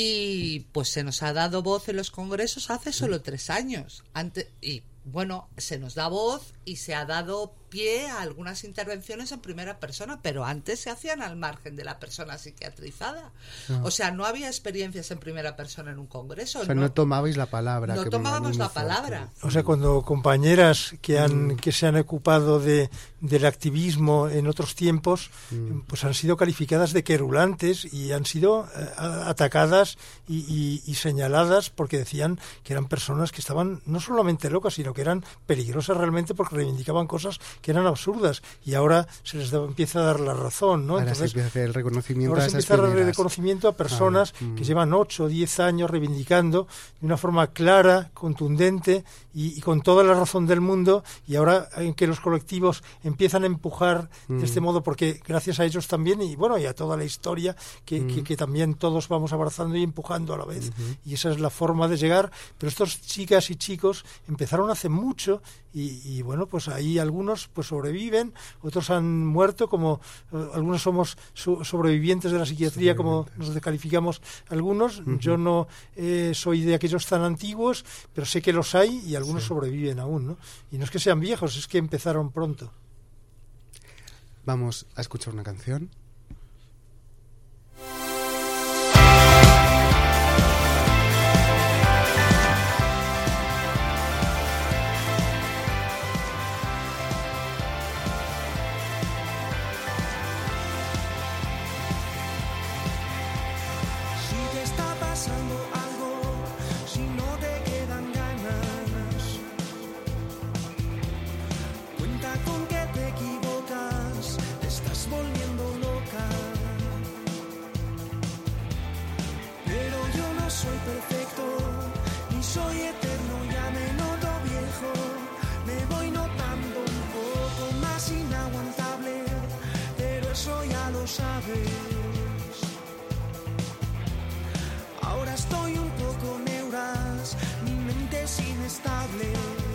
[SPEAKER 3] Y pues se nos ha dado voz en los congresos hace solo tres años. Antes, y bueno, se nos da voz y se ha dado pie a algunas intervenciones en primera persona, pero antes se hacían al margen de la persona psiquiatrizada. No. O sea, no había experiencias en primera persona en un congreso.
[SPEAKER 2] O sea, no,
[SPEAKER 3] no
[SPEAKER 2] tomabais la palabra.
[SPEAKER 3] No
[SPEAKER 2] que
[SPEAKER 3] tomábamos la palabra.
[SPEAKER 4] O sea, cuando compañeras que han mm. que se han ocupado de del activismo en otros tiempos, mm. pues han sido calificadas de querulantes y han sido eh, atacadas y, y, y señaladas porque decían que eran personas que estaban no solamente locas, sino que eran peligrosas realmente porque reivindicaban cosas que eran absurdas y ahora se les da, empieza a dar la razón, ¿no?
[SPEAKER 2] Ahora
[SPEAKER 4] Entonces,
[SPEAKER 2] se empieza a hacer el reconocimiento
[SPEAKER 4] ahora
[SPEAKER 2] a
[SPEAKER 4] se
[SPEAKER 2] esas
[SPEAKER 4] empieza a dar el
[SPEAKER 2] pioneras.
[SPEAKER 4] reconocimiento a personas
[SPEAKER 2] Ah, mm.
[SPEAKER 4] que llevan ocho o diez años reivindicando de una forma clara, contundente y, y con toda la razón del mundo, y ahora en que los colectivos empiezan a empujar
[SPEAKER 2] Mm.
[SPEAKER 4] de este modo, porque gracias a ellos también, y bueno, y a toda la historia que,
[SPEAKER 2] Mm.
[SPEAKER 4] que, que también todos vamos abrazando y empujando a la vez.
[SPEAKER 2] Ujú.
[SPEAKER 4] Y esa es la forma de llegar. Pero estos chicas y chicos empezaron hace mucho y, y bueno, pues ahí algunos pues sobreviven, otros han muerto, como eh, algunos somos so- sobrevivientes de la psiquiatría, como nos descalificamos algunos.
[SPEAKER 2] Ujú.
[SPEAKER 4] Yo no eh, soy de aquellos tan antiguos, pero sé que los hay y algunos
[SPEAKER 2] Sí.
[SPEAKER 4] sobreviven aún, ¿no? Y no es que sean viejos, es que empezaron pronto.
[SPEAKER 2] Vamos a escuchar una canción.
[SPEAKER 9] Si te está pasando algo, si no te quedan ganas, cuenta con que te equivocas, te estás volviendo loca. Pero yo no soy perfecto, ni soy eterno, ya me noto viejo, me voy notando un poco más inaguantable, pero eso ya lo sabes. Ahora estoy un poco neuras, mi mente es inestable.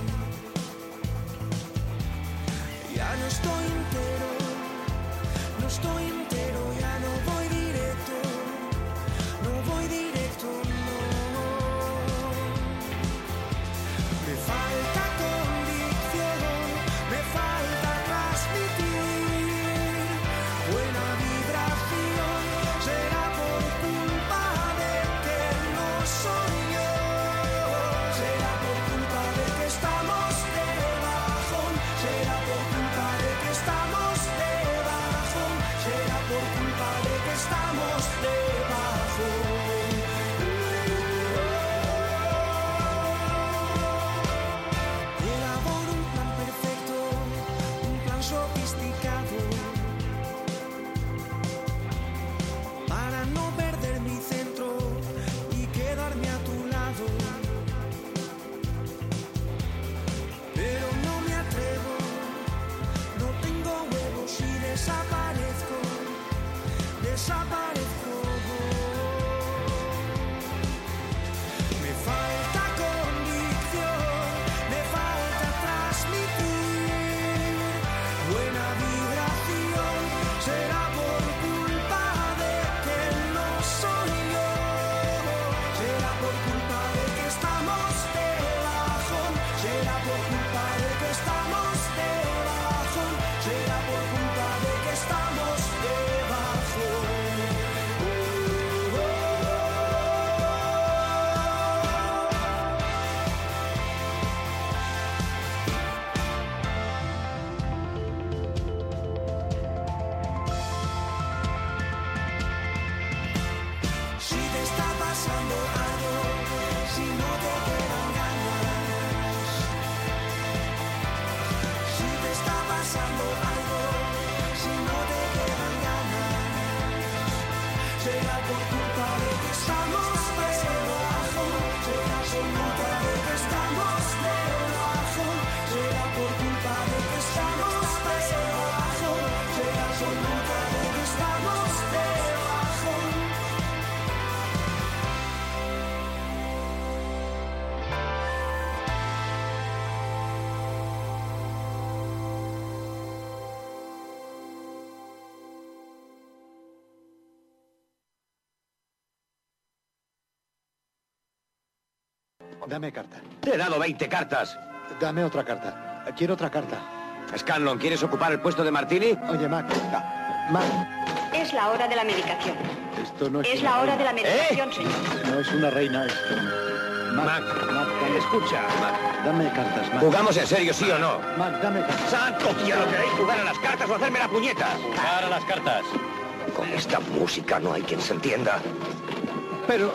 [SPEAKER 9] Ya no estoy entero, no estoy entero, ya no voy directo, no voy directo, no. Me falta convicción, me falta transmitir buena vibración, será por culpa de que no soy yo, será por culpa de que estamos de bajón, será por culpa de que estamos de bajón, será por culpa de que estamos de bajón. Elaboro un plan perfecto, un plan sofisticado, para no perder mi centro y quedarme a tu lado. Pero no me atrevo, no tengo huevos y desaparezco, desaparezco. Me falta convicción, me falta transmitir buena vibración, será por culpa de que no soy yo, será por culpa de que estamos de bajón, será por culpa de que estamos de bajón, será por culpa de que estamos de bajón. Si te está pasando algo, si no te quedan ganas, si te está pasando algo, si no te quedan ganas, será por culpa de que estamos de bajón, será por culpa de que estamos de bajón, será por culpa de que estamos de bajón, será por culpa de que estamos de bajón.
[SPEAKER 10] Dame carta.
[SPEAKER 11] Te he dado veinte cartas.
[SPEAKER 10] Dame otra carta. Quiero otra carta.
[SPEAKER 11] Scanlon, ¿quieres ocupar el puesto de Martini?
[SPEAKER 10] Oye, Mac. Mac.
[SPEAKER 12] Es la hora de la medicación.
[SPEAKER 10] Esto no es.
[SPEAKER 12] Es
[SPEAKER 10] una
[SPEAKER 12] la hora de la
[SPEAKER 10] reina.
[SPEAKER 12] medicación, señor.
[SPEAKER 10] No es una reina esto. Mac.
[SPEAKER 11] Mac,
[SPEAKER 10] Mac, dame.
[SPEAKER 11] escucha, Mac.
[SPEAKER 10] Dame cartas, Mac.
[SPEAKER 11] ¿Jugamos en serio, sí o no?
[SPEAKER 10] Mac, dame cartas.
[SPEAKER 11] ¡Santo cielo! ¿Queréis jugar a las cartas o hacerme la puñeta?
[SPEAKER 13] Jugar a las cartas.
[SPEAKER 11] Con esta música no hay quien se entienda.
[SPEAKER 10] Pero.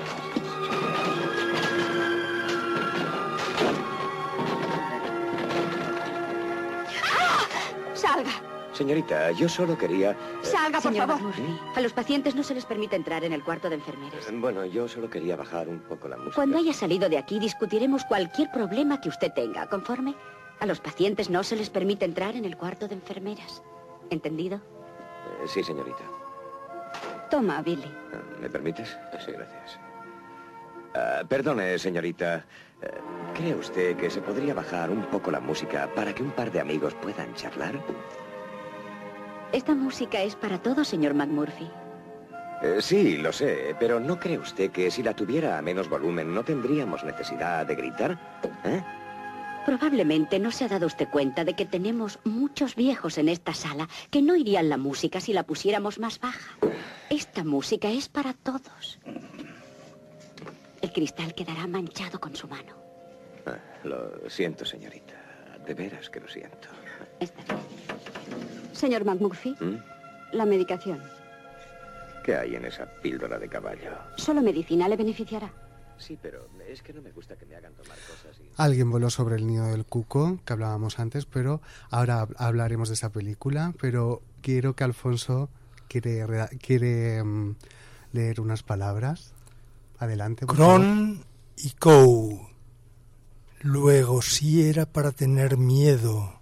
[SPEAKER 11] Señorita, yo solo quería... eh,
[SPEAKER 12] Salga, por
[SPEAKER 13] Señor
[SPEAKER 12] favor.
[SPEAKER 13] McMurphy, a los pacientes no se les permite entrar en el cuarto de enfermeras.
[SPEAKER 11] Bueno, yo solo quería bajar un poco la música.
[SPEAKER 13] Cuando haya salido de aquí, discutiremos cualquier problema que usted tenga. ¿Conforme? A los pacientes no se les permite entrar en el cuarto de enfermeras. ¿Entendido?
[SPEAKER 11] Eh, sí, señorita.
[SPEAKER 13] Toma, Billy.
[SPEAKER 11] ¿Me permites? Sí, gracias. Ah, perdone, señorita. Eh, ¿Cree usted que se podría bajar un poco la música para que un par de amigos puedan charlar?
[SPEAKER 13] Esta música es para todos, señor McMurphy.
[SPEAKER 11] Eh, sí, lo sé, pero ¿no cree usted que si la tuviera a menos volumen no tendríamos necesidad de gritar? ¿Eh?
[SPEAKER 13] Probablemente no se ha dado usted cuenta de que tenemos muchos viejos en esta sala que no irían la música si la pusiéramos más baja. Esta música es para todos. El cristal quedará manchado con su mano.
[SPEAKER 11] Ah, lo siento, señorita. De veras que lo siento.
[SPEAKER 13] Está bien. Señor McMurphy,
[SPEAKER 11] ¿Mm?
[SPEAKER 13] la medicación.
[SPEAKER 11] ¿Qué hay en esa píldora de caballo?
[SPEAKER 13] Solo medicina le beneficiará.
[SPEAKER 11] Sí, pero es que no me gusta que me hagan tomar cosas y...
[SPEAKER 2] Alguien voló sobre el nido del cuco, que hablábamos antes, pero ahora hablaremos de esa película, pero quiero que Alfonso quiere, reda- quiere um, leer unas palabras. Adelante, por favor.
[SPEAKER 4] Cron y Cow. Luego sí era para tener miedo.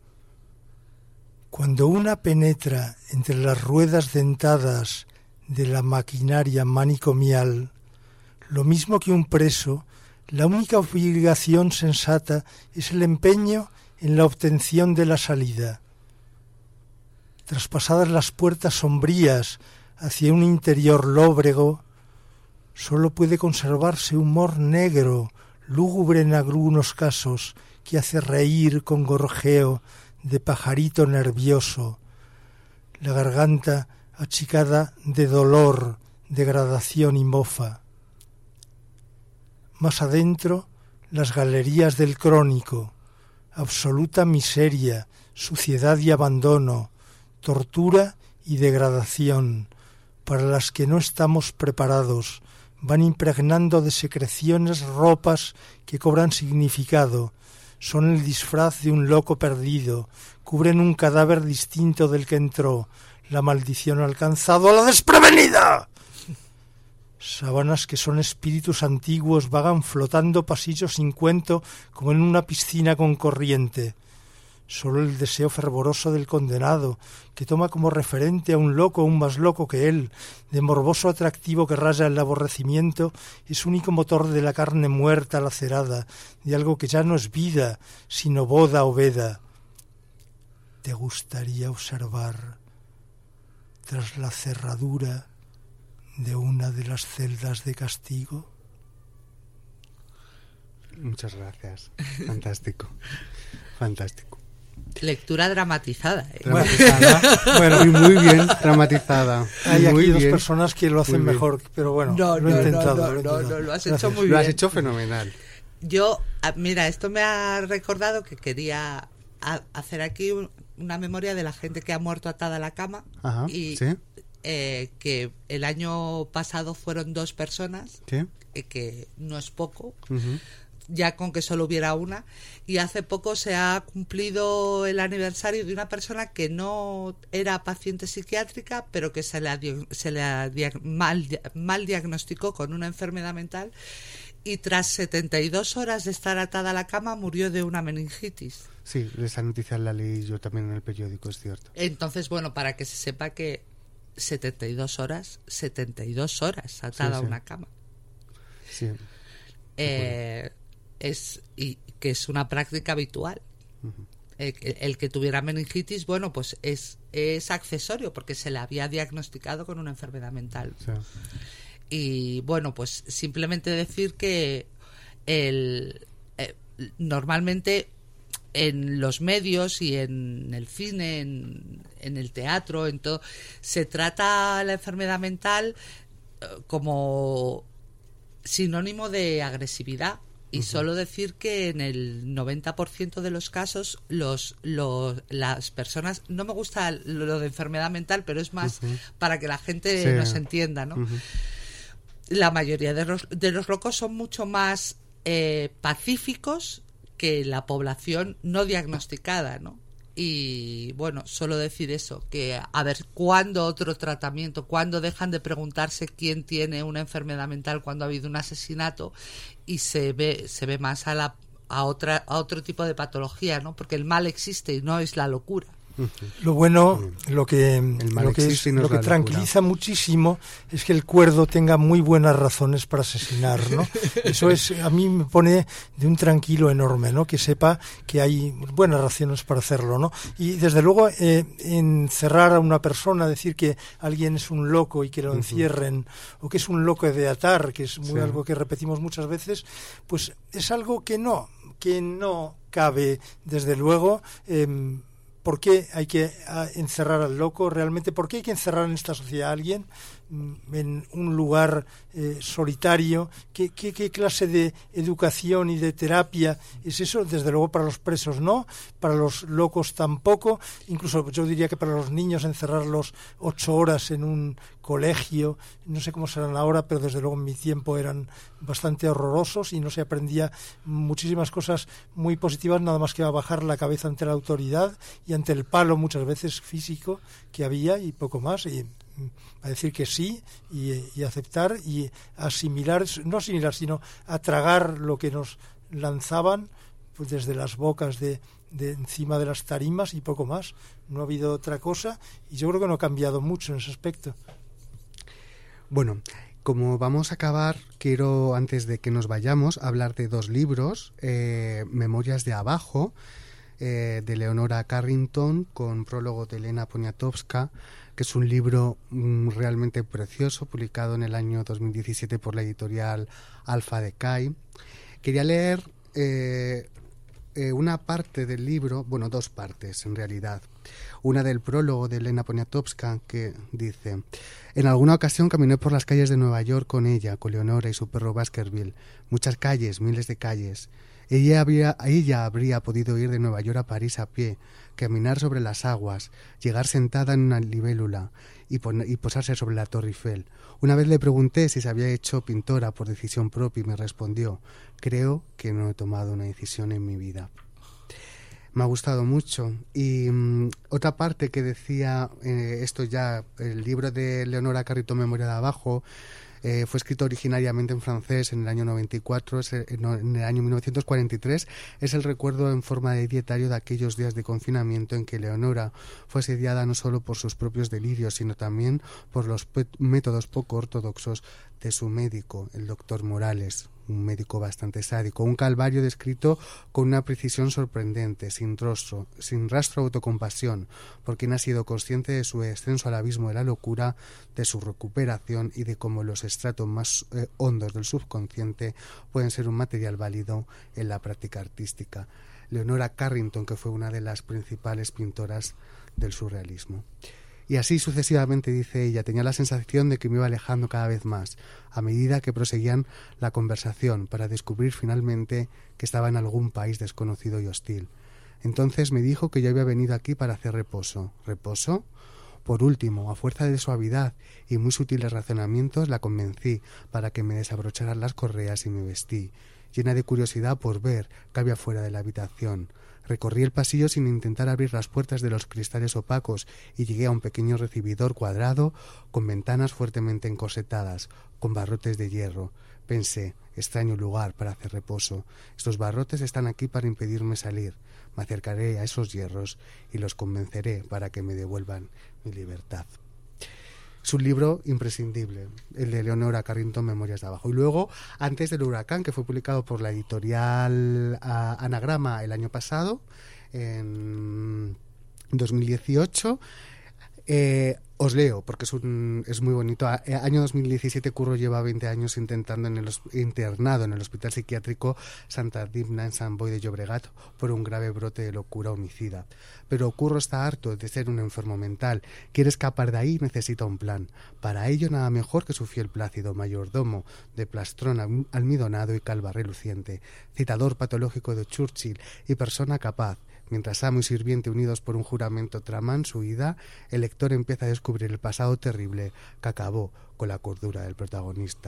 [SPEAKER 4] Cuando una penetra entre las ruedas dentadas de la maquinaria manicomial, lo mismo que un preso, la única obligación sensata es el empeño en la obtención de la salida. Traspasadas las puertas sombrías hacia un interior lóbrego, sólo puede conservarse humor negro, lúgubre en algunos casos, que hace reír con gorjeo de pajarito nervioso, la garganta achicada de dolor, degradación y mofa. Más adentro, las galerías del crónico, absoluta miseria, suciedad y abandono, tortura y degradación, para las que no estamos preparados, van impregnando de secreciones ropas que cobran significado, son el disfraz de un loco perdido, cubren un cadáver distinto del que entró, la maldición ha alcanzado a la desprevenida. Sábanas que son espíritus antiguos vagan flotando pasillos sin cuento como en una piscina con corriente. Solo el deseo fervoroso del condenado, que toma como referente a un loco aún más loco que él, de morboso atractivo que raya el aborrecimiento, es único motor de la carne muerta lacerada, de algo que ya no es vida, sino boda o veda. ¿Te gustaría observar, tras la cerradura de una de las celdas de castigo?
[SPEAKER 2] Muchas gracias. Fantástico. Fantástico.
[SPEAKER 3] Lectura dramatizada. ¿eh?
[SPEAKER 2] Dramatizada. Bueno, y muy bien dramatizada.
[SPEAKER 4] Hay
[SPEAKER 2] muy
[SPEAKER 4] aquí dos
[SPEAKER 2] bien.
[SPEAKER 4] personas que lo hacen mejor, pero bueno,
[SPEAKER 3] No,
[SPEAKER 4] lo he
[SPEAKER 3] no,
[SPEAKER 4] intentado.
[SPEAKER 3] no,
[SPEAKER 4] lo he
[SPEAKER 3] no,
[SPEAKER 4] intentado.
[SPEAKER 3] no, lo has
[SPEAKER 4] Gracias.
[SPEAKER 3] hecho muy
[SPEAKER 2] Lo has
[SPEAKER 3] bien.
[SPEAKER 2] hecho fenomenal.
[SPEAKER 3] Yo, ah, mira, esto me ha recordado que quería a- hacer aquí un- una memoria de la gente que ha muerto atada a la cama.
[SPEAKER 2] Ajá,
[SPEAKER 3] y
[SPEAKER 2] sí.
[SPEAKER 3] eh, que el año pasado fueron dos personas,
[SPEAKER 2] Sí.
[SPEAKER 3] eh, que no es poco,
[SPEAKER 2] Ujú.
[SPEAKER 3] ya con que solo hubiera una, y hace poco se ha cumplido el aniversario de una persona que no era paciente psiquiátrica, pero que se la, dio- se la dia- mal, mal diagnosticó con una enfermedad mental, y tras setenta y dos horas de estar atada a la cama murió de una meningitis.
[SPEAKER 2] Sí, esa noticia la leí yo también en el periódico, es cierto.
[SPEAKER 3] Entonces, bueno, para que se sepa que setenta y dos horas, setenta y dos horas atada
[SPEAKER 2] Sí, sí.
[SPEAKER 3] a una cama.
[SPEAKER 2] Sí.
[SPEAKER 3] Eh, es y que es una práctica habitual.
[SPEAKER 2] Ujú.
[SPEAKER 3] El, el que tuviera meningitis, bueno, pues es, es accesorio porque se le había diagnosticado con una enfermedad mental.
[SPEAKER 2] Sí.
[SPEAKER 3] Y bueno, pues simplemente decir que el, eh, normalmente en los medios y en el cine, en, en el teatro, en todo, se trata la enfermedad mental eh, como sinónimo de agresividad. Y
[SPEAKER 2] Ujú.
[SPEAKER 3] solo decir que en el noventa por ciento de los casos los, los las personas, no me gusta lo de enfermedad mental, pero es más
[SPEAKER 2] Ujú.
[SPEAKER 3] para que la gente
[SPEAKER 2] Sí.
[SPEAKER 3] nos entienda, ¿no?
[SPEAKER 2] Ujú.
[SPEAKER 3] La mayoría de los, de los locos son mucho más eh, pacíficos que la población no diagnosticada, ¿no? Y bueno, solo decir eso, que a ver cuándo otro tratamiento, cuándo dejan de preguntarse quién tiene una enfermedad mental cuando ha habido un asesinato y se ve se ve más a la a otra a otro tipo de patología, ¿no? Porque el mal existe y no es la locura.
[SPEAKER 4] Lo bueno, lo que, lo que, es, lo que tranquiliza muchísimo es que el cuerdo tenga muy buenas razones para asesinar, ¿no? Eso es, a mí me pone de un tranquilo enorme, ¿no? Que sepa que hay buenas razones para hacerlo, ¿no? Y desde luego eh, encerrar a una persona, decir que alguien es un loco y que lo encierren, uh-huh. o que es un loco de atar, que es muy sí. algo que repetimos muchas veces, pues es algo que no, que no cabe, desde luego. Eh, ¿Por qué hay que encerrar al loco? Realmente, ¿por qué hay que encerrar en esta sociedad a alguien en un lugar eh, solitario? ¿Qué, qué, ¿Qué clase de educación y de terapia es eso? Desde luego para los presos no, para los locos tampoco. Incluso yo diría que para los niños encerrarlos ocho horas en un colegio, no sé cómo serán ahora, pero desde luego en mi tiempo eran bastante horrorosos y no se aprendía muchísimas cosas muy positivas, nada más que a bajar la cabeza ante la autoridad y ante el palo muchas veces físico que había y poco más, y a decir que sí y, y aceptar y asimilar, no asimilar, sino a tragar lo que nos lanzaban pues desde las bocas de, de encima de las tarimas y poco más. No ha habido otra cosa y yo creo que no ha cambiado mucho en ese aspecto.
[SPEAKER 2] Bueno, como vamos a acabar, quiero, antes de que nos vayamos, hablar de dos libros, eh, Memorias de Abajo, eh, de Leonora Carrington, con prólogo de Elena Poniatowska, que es un libro mm, realmente precioso, publicado en el año dos mil diecisiete por la editorial Alfa Decay. Quería leer eh, eh, una parte del libro, bueno, dos partes en realidad. Una del prólogo de Elena Poniatowska, que dice: en alguna ocasión caminé por las calles de Nueva York con ella, con Leonora y su perro Baskerville. Muchas calles, miles de calles. Ella habría, ella habría podido ir de Nueva York a París a pie, caminar sobre las aguas, llegar sentada en una libélula y, pon- y posarse sobre la Torre Eiffel. Una vez le pregunté si se había hecho pintora por decisión propia y me respondió: creo que no he tomado una decisión en mi vida. Me ha gustado mucho. Y um, otra parte que decía, eh, esto ya, el libro de Leonora Carrington, Memoria de Abajo, eh, fue escrito originariamente en francés en el año noventa y cuatro, es el, no, en el año mil novecientos cuarenta y tres, es el recuerdo en forma de dietario de aquellos días de confinamiento en que Leonora fue asediada no solo por sus propios delirios, sino también por los pe- métodos poco ortodoxos de su médico, el doctor Morales, un médico bastante sádico, un calvario descrito con una precisión sorprendente, sin rostro, sin rastro de autocompasión, por quien ha sido consciente de su descenso al abismo de la locura, de su recuperación y de cómo los estratos más eh, hondos del subconsciente pueden ser un material válido en la práctica artística. Leonora Carrington, que fue una de las principales pintoras del surrealismo. Y así sucesivamente, dice ella, tenía la sensación de que me iba alejando cada vez más, a medida que proseguían la conversación, para descubrir finalmente que estaba en algún país desconocido y hostil. Entonces me dijo que yo había venido aquí para hacer reposo. ¿Reposo? Por último, a fuerza de suavidad y muy sutiles razonamientos, la convencí para que me desabrocharan las correas y me vestí, llena de curiosidad por ver qué había fuera de la habitación. Recorrí el pasillo sin intentar abrir las puertas de los cristales opacos y llegué a un pequeño recibidor cuadrado con ventanas fuertemente encorsetadas, con barrotes de hierro. Pensé, extraño lugar para hacer reposo. Estos barrotes están aquí para impedirme salir. Me acercaré a esos hierros y los convenceré para que me devuelvan mi libertad. Es un libro imprescindible, el de Leonora Carrington, Memorias de Abajo. Y luego, Antes del huracán, que fue publicado por la editorial uh, Anagrama el año pasado, en dos mil dieciocho. Eh, os leo, porque es, un, es muy bonito. A, a, año dos mil diecisiete, Curro lleva veinte años intentando en el, internado en el Hospital Psiquiátrico Santa Digna en Sant Boi de Llobregat por un grave brote de locura homicida. Pero Curro está harto de ser un enfermo mental. Quiere escapar de ahí y necesita un plan. Para ello, nada mejor que su fiel Plácido, mayordomo de plastrón almidonado y calva reluciente, citador patológico de Churchill y persona capaz. Mientras amo y sirviente unidos por un juramento traman su huida, el lector empieza a descubrir el pasado terrible que acabó con la cordura del protagonista.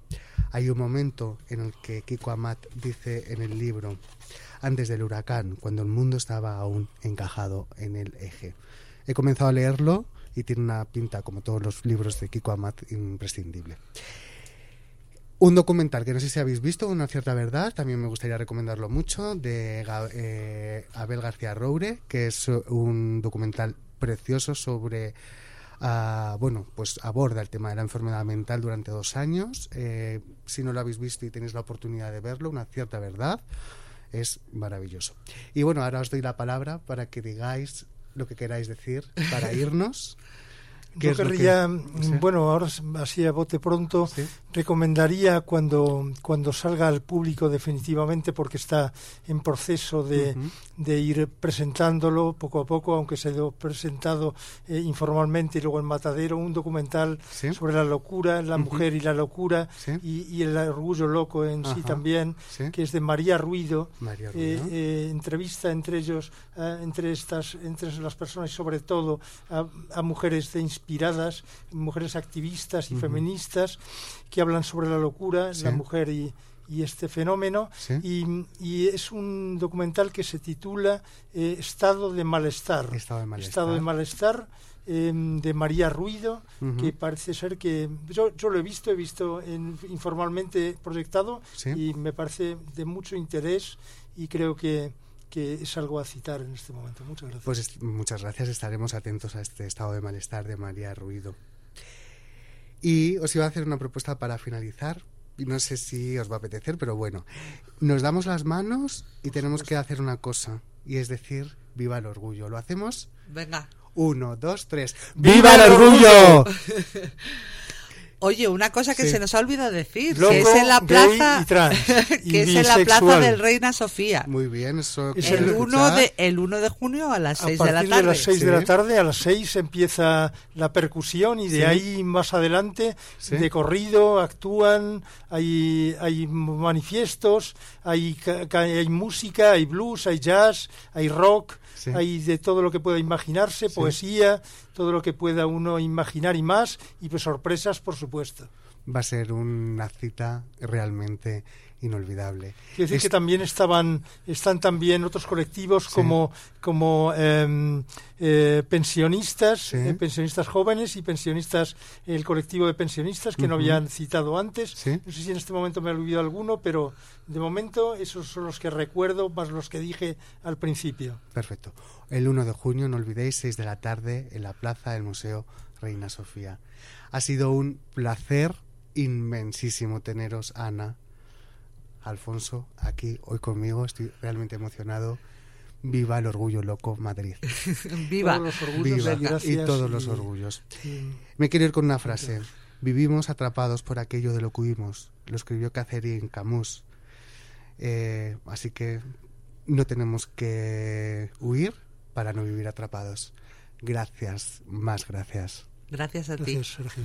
[SPEAKER 2] Hay un momento en el que Kiko Amat dice en el libro, antes del huracán, cuando el mundo estaba aún encajado en el eje. He comenzado a leerlo y tiene una pinta, como todos los libros de Kiko Amat, imprescindible. Un documental que no sé si habéis visto, Una cierta verdad, también me gustaría recomendarlo mucho, de eh, Abel García Roure, que es un documental precioso sobre, uh, bueno, pues aborda el tema de la enfermedad mental durante dos años. Eh, si no lo habéis visto y tenéis la oportunidad de verlo, Una cierta verdad, es maravilloso. Y bueno, ahora os doy la palabra para que digáis lo que queráis decir para irnos.
[SPEAKER 4] Yo querría,
[SPEAKER 2] que, ¿sí?
[SPEAKER 4] bueno, ahora así a bote pronto, ¿sí? recomendaría cuando, cuando salga al público definitivamente, porque está en proceso de, uh-huh. de ir presentándolo poco a poco, aunque se ha ido presentado eh, informalmente y luego en Matadero, un documental ¿sí? sobre la locura, la uh-huh. mujer y la locura, ¿sí? y, y el orgullo loco en uh-huh. sí también, ¿sí? que es de María Ruido, María Ruido. Eh, eh, entrevista entre ellos, eh, entre estas, entre las personas y sobre todo a, a mujeres de inspiración, inspiradas, mujeres activistas y uh-huh. feministas que hablan sobre la locura, sí. la mujer y, y este fenómeno, sí. y, y es un documental que se titula eh, Estado de Malestar.
[SPEAKER 2] Estado de Malestar.
[SPEAKER 4] Estado de Malestar eh, de María Ruido, uh-huh. que parece ser que yo, yo lo he visto, he visto en, informalmente proyectado sí. y me parece de mucho interés y creo que que es algo a citar en este momento. Muchas gracias.
[SPEAKER 2] Pues es, muchas gracias, estaremos atentos a este Estado de Malestar de María Ruido. Y os iba a hacer una propuesta para finalizar, y no sé si os va a apetecer, pero bueno, nos damos las manos y tenemos que hacer una cosa, y es decir, viva el orgullo. ¿Lo hacemos?
[SPEAKER 3] Venga.
[SPEAKER 2] Uno, dos, tres. ¡Viva el orgullo!
[SPEAKER 3] Oye, una cosa que
[SPEAKER 2] sí.
[SPEAKER 3] se nos ha olvidado decir,
[SPEAKER 4] Loco,
[SPEAKER 3] que es en la plaza,
[SPEAKER 4] y trans,
[SPEAKER 3] que es en la plaza del Reina Sofía.
[SPEAKER 2] Muy bien, eso
[SPEAKER 4] es
[SPEAKER 3] el uno de el uno de junio a las seis de la tarde.
[SPEAKER 4] A partir de las seis sí. de la tarde, a las seis empieza la percusión y de sí. ahí más adelante sí. de corrido actúan, hay hay manifiestos, hay hay música, hay blues, hay jazz, hay rock. Sí. Hay de todo lo que pueda imaginarse, sí. poesía, todo lo que pueda uno imaginar y más, y pues sorpresas, por supuesto.
[SPEAKER 2] Va a ser una cita realmente inolvidable.
[SPEAKER 4] Quiero decir es... que también estaban, están también otros colectivos sí. como, como eh, eh, pensionistas, sí. eh, pensionistas jóvenes y pensionistas, el colectivo de pensionistas que uh-huh. no habían citado antes.
[SPEAKER 2] Sí.
[SPEAKER 4] No sé si en este momento me he olvidado alguno, pero de momento esos son los que recuerdo, más los que dije al principio.
[SPEAKER 2] Perfecto. El uno de junio, no olvidéis, seis de la tarde, en la plaza del Museo Reina Sofía. Ha sido un placer inmensísimo teneros, Ana, Alfonso, aquí hoy conmigo. Estoy realmente emocionado. Viva el orgullo loco, Madrid.
[SPEAKER 3] Viva.
[SPEAKER 4] Todos los orgullos.
[SPEAKER 2] Viva.
[SPEAKER 4] Gracias.
[SPEAKER 2] Y todos los orgullos. Sí. Me quiero ir con una frase. Vivimos atrapados por aquello de lo que huimos. Lo escribió Catherine Camus. Eh, así que no tenemos que huir para no vivir atrapados. Gracias, más gracias.
[SPEAKER 3] Gracias a ti.
[SPEAKER 4] Gracias, Sergio.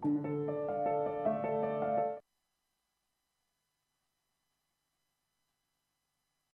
[SPEAKER 12] Thank you.